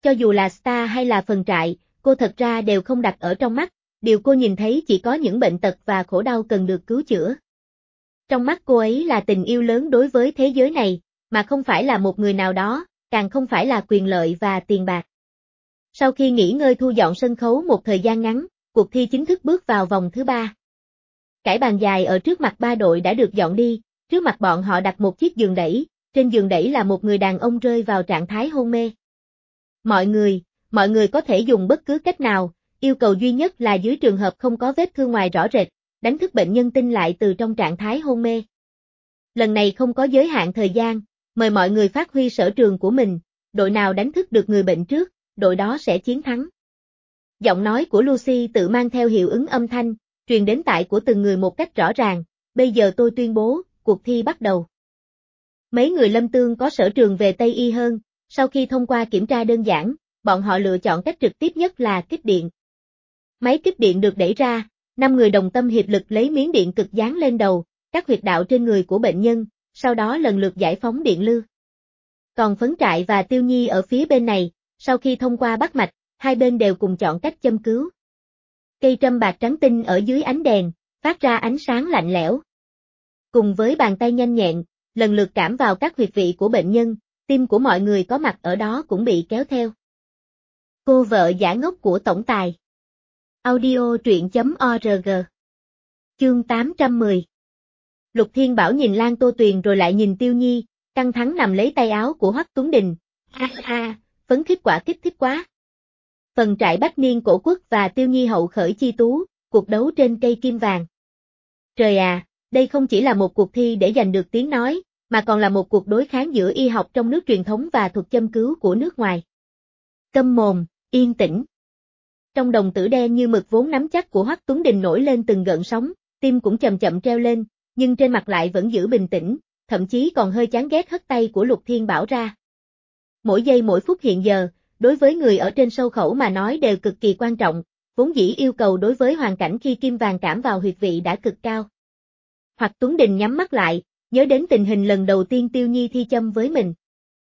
A: Cho dù là Star hay là phần trại, cô thật ra đều không đặt ở trong mắt, điều cô nhìn thấy chỉ có những bệnh tật và khổ đau cần được cứu chữa. Trong mắt cô ấy là tình yêu lớn đối với thế giới này, mà không phải là một người nào đó, càng không phải là quyền lợi và tiền bạc. Sau khi nghỉ ngơi thu dọn sân khấu một thời gian ngắn, cuộc thi chính thức bước vào vòng thứ 3. Cải bàn dài ở trước mặt ba đội đã được dọn đi, trước mặt bọn họ đặt một chiếc giường đẩy, trên giường đẩy là một người đàn ông rơi vào trạng thái hôn mê. Mọi người có thể dùng bất cứ cách nào, yêu cầu duy nhất là dưới trường hợp không có vết thương ngoài rõ rệt, đánh thức bệnh nhân tỉnh lại từ trong trạng thái hôn mê. Lần này không có giới hạn thời gian, mời mọi người phát huy sở trường của mình, đội nào đánh thức được người bệnh trước, đội đó sẽ chiến thắng. Giọng nói của Lucy tự mang theo hiệu ứng âm thanh, truyền đến tai của từng người một cách rõ ràng, bây giờ tôi tuyên bố, cuộc thi bắt đầu. Mấy người Lâm Tương có sở trường về Tây y hơn, sau khi thông qua kiểm tra đơn giản, bọn họ lựa chọn cách trực tiếp nhất là kích điện. Máy kích điện được đẩy ra, 5 người đồng tâm hiệp lực lấy miếng điện cực dán lên đầu, các huyệt đạo trên người của bệnh nhân, sau đó lần lượt giải phóng điện lưu. Còn Phấn Trại và Tiêu Nhi ở phía bên này, sau khi thông qua bắt mạch, hai bên đều cùng chọn cách châm cứu. Cây trâm bạc trắng tinh ở dưới ánh đèn, phát ra ánh sáng lạnh lẽo. Cùng với bàn tay nhanh nhẹn, lần lượt cảm vào các huyệt vị của bệnh nhân, tim của mọi người có mặt ở đó cũng bị kéo theo. Cô vợ giả ngốc của tổng tài. Audio truyện.org. Chương 810. Lục Thiên Bảo nhìn Lan Tô Tuyền rồi lại nhìn Tiêu Nhi, căng thẳng nằm lấy tay áo của Hoắc Tuấn Đình. Phấn khích quả kích thích quá. Phần trại Bách Niên Cổ Quốc và Tiêu Nhi Hậu Khởi Chi Tú, cuộc đấu trên cây kim vàng. Trời à, đây không chỉ là một cuộc thi để giành được tiếng nói, mà còn là một cuộc đối kháng giữa y học trong nước truyền thống và thuật châm cứu của nước ngoài. Câm mồm, yên tĩnh. Trong đồng tử đen như mực vốn nắm chắc của Hoắc Tuấn Đình nổi lên từng gợn sóng, tim cũng chậm chậm treo lên, nhưng trên mặt lại vẫn giữ bình tĩnh, thậm chí còn hơi chán ghét hất tay của Lục Thiên Bảo ra. Mỗi giây mỗi phút hiện giờ, đối với người ở trên sâu khẩu mà nói đều cực kỳ quan trọng, vốn dĩ yêu cầu đối với hoàn cảnh khi kim vàng cảm vào huyệt vị đã cực cao. Hoắc Tuấn Đình nhắm mắt lại, nhớ đến tình hình lần đầu tiên Tiêu Nhi thi châm với mình.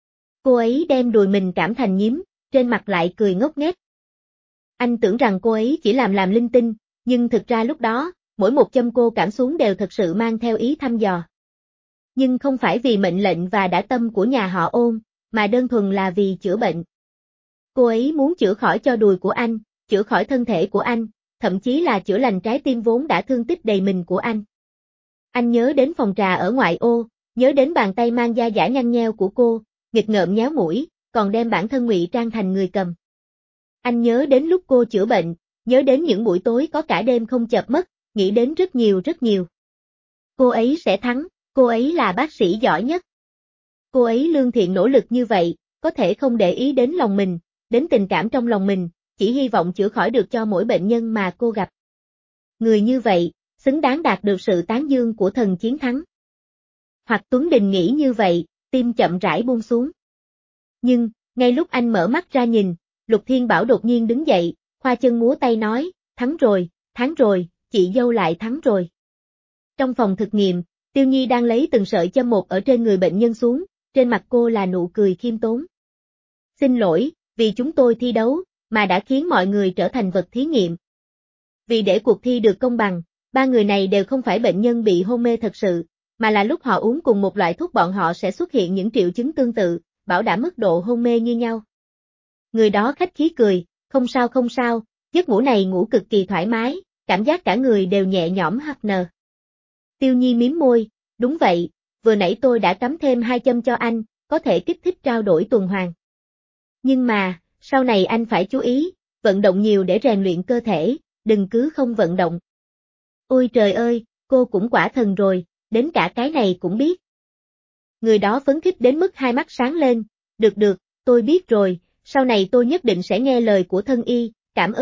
A: Cô ấy đem đùi mình cảm thành nhím, trên mặt lại cười ngốc nghếch. Anh tưởng rằng cô ấy chỉ làm linh tinh, nhưng thực ra lúc đó, mỗi một châm cô cảm xuống đều thật sự mang theo ý thăm dò. Nhưng không phải vì mệnh lệnh và đã tâm của nhà họ Ôn, mà đơn thuần là vì chữa bệnh. Cô ấy muốn chữa khỏi cho đùi của anh, chữa khỏi thân thể của anh, thậm chí là chữa lành trái tim vốn đã thương tích đầy mình của anh. Anh nhớ đến phòng trà ở ngoại ô, nhớ đến bàn tay mang da giả nhăn nheo của cô, nghịch ngợm nhéo mũi, còn đem bản thân ngụy trang thành người cầm. Anh nhớ đến lúc cô chữa bệnh, nhớ đến những buổi tối có cả đêm không chợp mất, nghĩ đến rất nhiều rất nhiều. Cô ấy sẽ thắng, cô ấy là bác sĩ giỏi nhất. Cô ấy lương thiện nỗ lực như vậy, có thể không để ý đến lòng mình, đến tình cảm trong lòng mình, chỉ hy vọng chữa khỏi được cho mỗi bệnh nhân mà cô gặp. Người như vậy, xứng đáng đạt được sự tán dương của thần chiến thắng. Hoắc Tuấn Đình nghĩ như vậy, tim chậm rãi buông xuống. Nhưng, ngay lúc anh mở mắt ra nhìn, Lục Thiên Bảo đột nhiên đứng dậy, khoa chân múa tay nói, thắng rồi, chị dâu lại thắng rồi. Trong phòng thực nghiệm, Tiêu Nhi đang lấy từng sợi châm một ở trên người bệnh nhân xuống, trên mặt cô là nụ cười khiêm tốn. Xin lỗi, vì chúng tôi thi đấu, mà đã khiến mọi người trở thành vật thí nghiệm. Vì để cuộc thi được công bằng, ba người này đều không phải bệnh nhân bị hôn mê thật sự, mà là lúc họ uống cùng một loại thuốc bọn họ sẽ xuất hiện những triệu chứng tương tự, bảo đảm mức độ hôn mê như nhau. Người đó khách khí cười, không sao, giấc ngủ này ngủ cực kỳ thoải mái, cảm giác cả người đều nhẹ nhõm nờ. Tiêu Nhi mím môi, đúng vậy, vừa nãy tôi đã cắm thêm 2 châm cho anh, có thể kích thích trao đổi tuần hoàn. Nhưng mà, sau này anh phải chú ý, vận động nhiều để rèn luyện cơ thể, đừng cứ không vận động. Ôi trời ơi, cô cũng quả thần rồi, đến cả cái này cũng biết. Người đó phấn khích đến mức hai mắt sáng lên, được, tôi biết rồi, sau này tôi nhất định sẽ nghe lời của thân y, cảm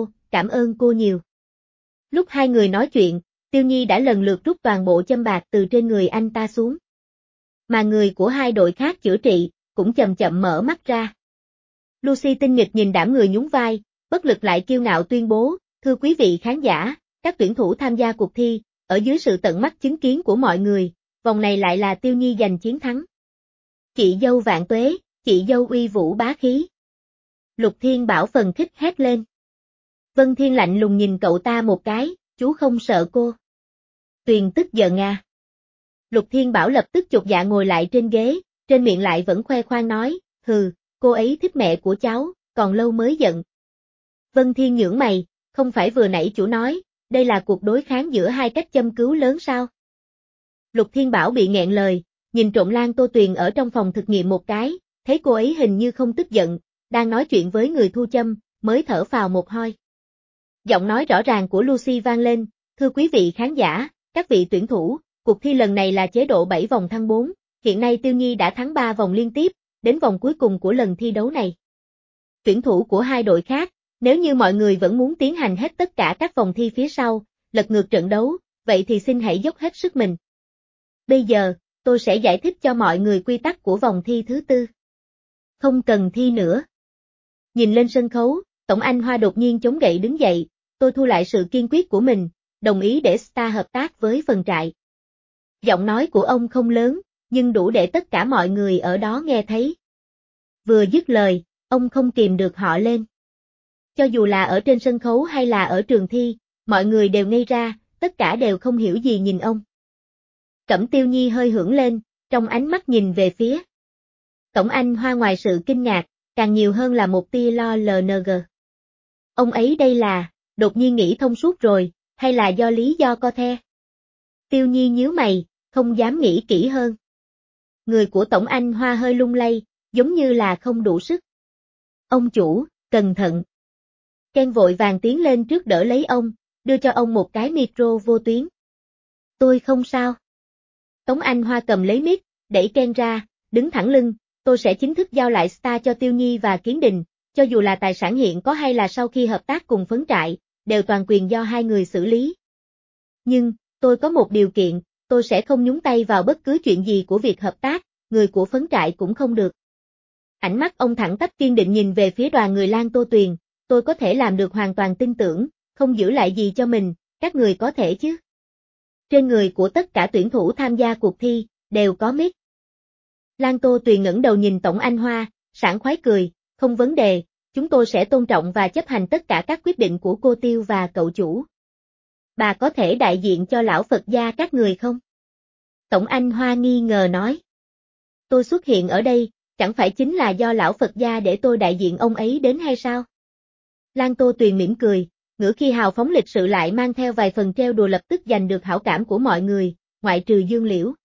A: ơn cô nhiều. Lúc hai người nói chuyện, Tiêu Nhi đã lần lượt rút toàn bộ châm bạc từ trên người anh ta xuống. Mà người của hai đội khác chữa trị, cũng chậm chậm mở mắt ra. Lucy tinh nghịch nhìn đảm người nhún vai, bất lực lại kiêu ngạo tuyên bố, thưa quý vị khán giả, các tuyển thủ tham gia cuộc thi, ở dưới sự tận mắt chứng kiến của mọi người, vòng này lại là Tiêu Nhi giành chiến thắng. Chị dâu vạn tuế, chị dâu uy vũ bá khí. Lục Thiên Bảo phần khích hét lên. Vân Thiên lạnh lùng nhìn cậu ta một cái, chú không sợ cô. Tuyền tức giận à. Lục Thiên Bảo lập tức chột dạ ngồi lại trên ghế, trên miệng lại vẫn khoe khoang nói, hừ, cô ấy thích mẹ của cháu, còn lâu mới giận. Vân Thiên nhướng mày, không phải vừa nãy chủ nói, đây là cuộc đối kháng giữa hai cách châm cứu lớn sao? Lục Thiên Bảo bị nghẹn lời, nhìn trộm Lan Tô Tuyền ở trong phòng thực nghiệm một cái, thấy cô ấy hình như không tức giận, đang nói chuyện với người thu châm, mới thở phào một hơi. Giọng nói rõ ràng của Lucy vang lên, thưa quý vị khán giả, các vị tuyển thủ, cuộc thi lần này là chế độ 7 vòng thăng 4, hiện nay Tiêu Nhi đã thắng 3 vòng liên tiếp, đến vòng cuối cùng của lần thi đấu này. Tuyển thủ của hai đội khác, nếu như mọi người vẫn muốn tiến hành hết tất cả các vòng thi phía sau, lật ngược trận đấu, vậy thì xin hãy dốc hết sức mình. Bây giờ, tôi sẽ giải thích cho mọi người quy tắc của vòng thi thứ tư. Không cần thi nữa. Nhìn lên sân khấu, Tổng Anh Hoa đột nhiên chống gậy đứng dậy, tôi thu lại sự kiên quyết của mình, đồng ý để Star hợp tác với phần trại. Giọng nói của ông không lớn, nhưng đủ để tất cả mọi người ở đó nghe thấy. Vừa dứt lời, ông không kìm được họ lên. Cho dù là ở trên sân khấu hay là ở trường thi, mọi người đều ngây ra, tất cả đều không hiểu gì nhìn ông. Cẩm Tiêu Nhi hơi hưởng lên, trong ánh mắt nhìn về phía. Tổng Anh Hoa ngoài sự kinh ngạc, càng nhiều hơn là một tia lo LNG. Ông ấy đây là, đột nhiên nghĩ thông suốt rồi, hay là do lý do co the? Tiêu Nhi nhíu mày, không dám nghĩ kỹ hơn. Người của Tổng Anh Hoa hơi lung lay, giống như là không đủ sức. Ông chủ, cẩn thận. Ken vội vàng tiến lên trước đỡ lấy ông, đưa cho ông một cái micro vô tuyến. Tôi không sao. Tống Anh Hoa cầm lấy mic, đẩy Ken ra, đứng thẳng lưng, tôi sẽ chính thức giao lại Star cho Tiêu Nhi và Kiến Đình, cho dù là tài sản hiện có hay là sau khi hợp tác cùng phấn trại, đều toàn quyền do hai người xử lý. Nhưng, tôi có một điều kiện, tôi sẽ không nhúng tay vào bất cứ chuyện gì của việc hợp tác, người của phấn trại cũng không được. Ánh mắt ông thẳng tắp kiên định nhìn về phía đoàn người Lan Tô Tuyền, tôi có thể làm được hoàn toàn tin tưởng, không giữ lại gì cho mình, các người có thể chứ. Trên người của tất cả tuyển thủ tham gia cuộc thi, đều có mic. Lan Tô Tuyền ngẩng đầu nhìn Tổng Anh Hoa, sảng khoái cười, không vấn đề, chúng tôi sẽ tôn trọng và chấp hành tất cả các quyết định của cô Tiêu và cậu chủ. Bà có thể đại diện cho lão Phật gia các người không? Tổng Anh Hoa nghi ngờ nói. Tôi xuất hiện ở đây, chẳng phải chính là do lão Phật gia để tôi đại diện ông ấy đến hay sao? Lan Tô Tuyền mỉm cười, ngữ khi hào phóng lịch sự lại mang theo vài phần trêu đùa lập tức giành được hảo cảm của mọi người, ngoại trừ Dương Liễu.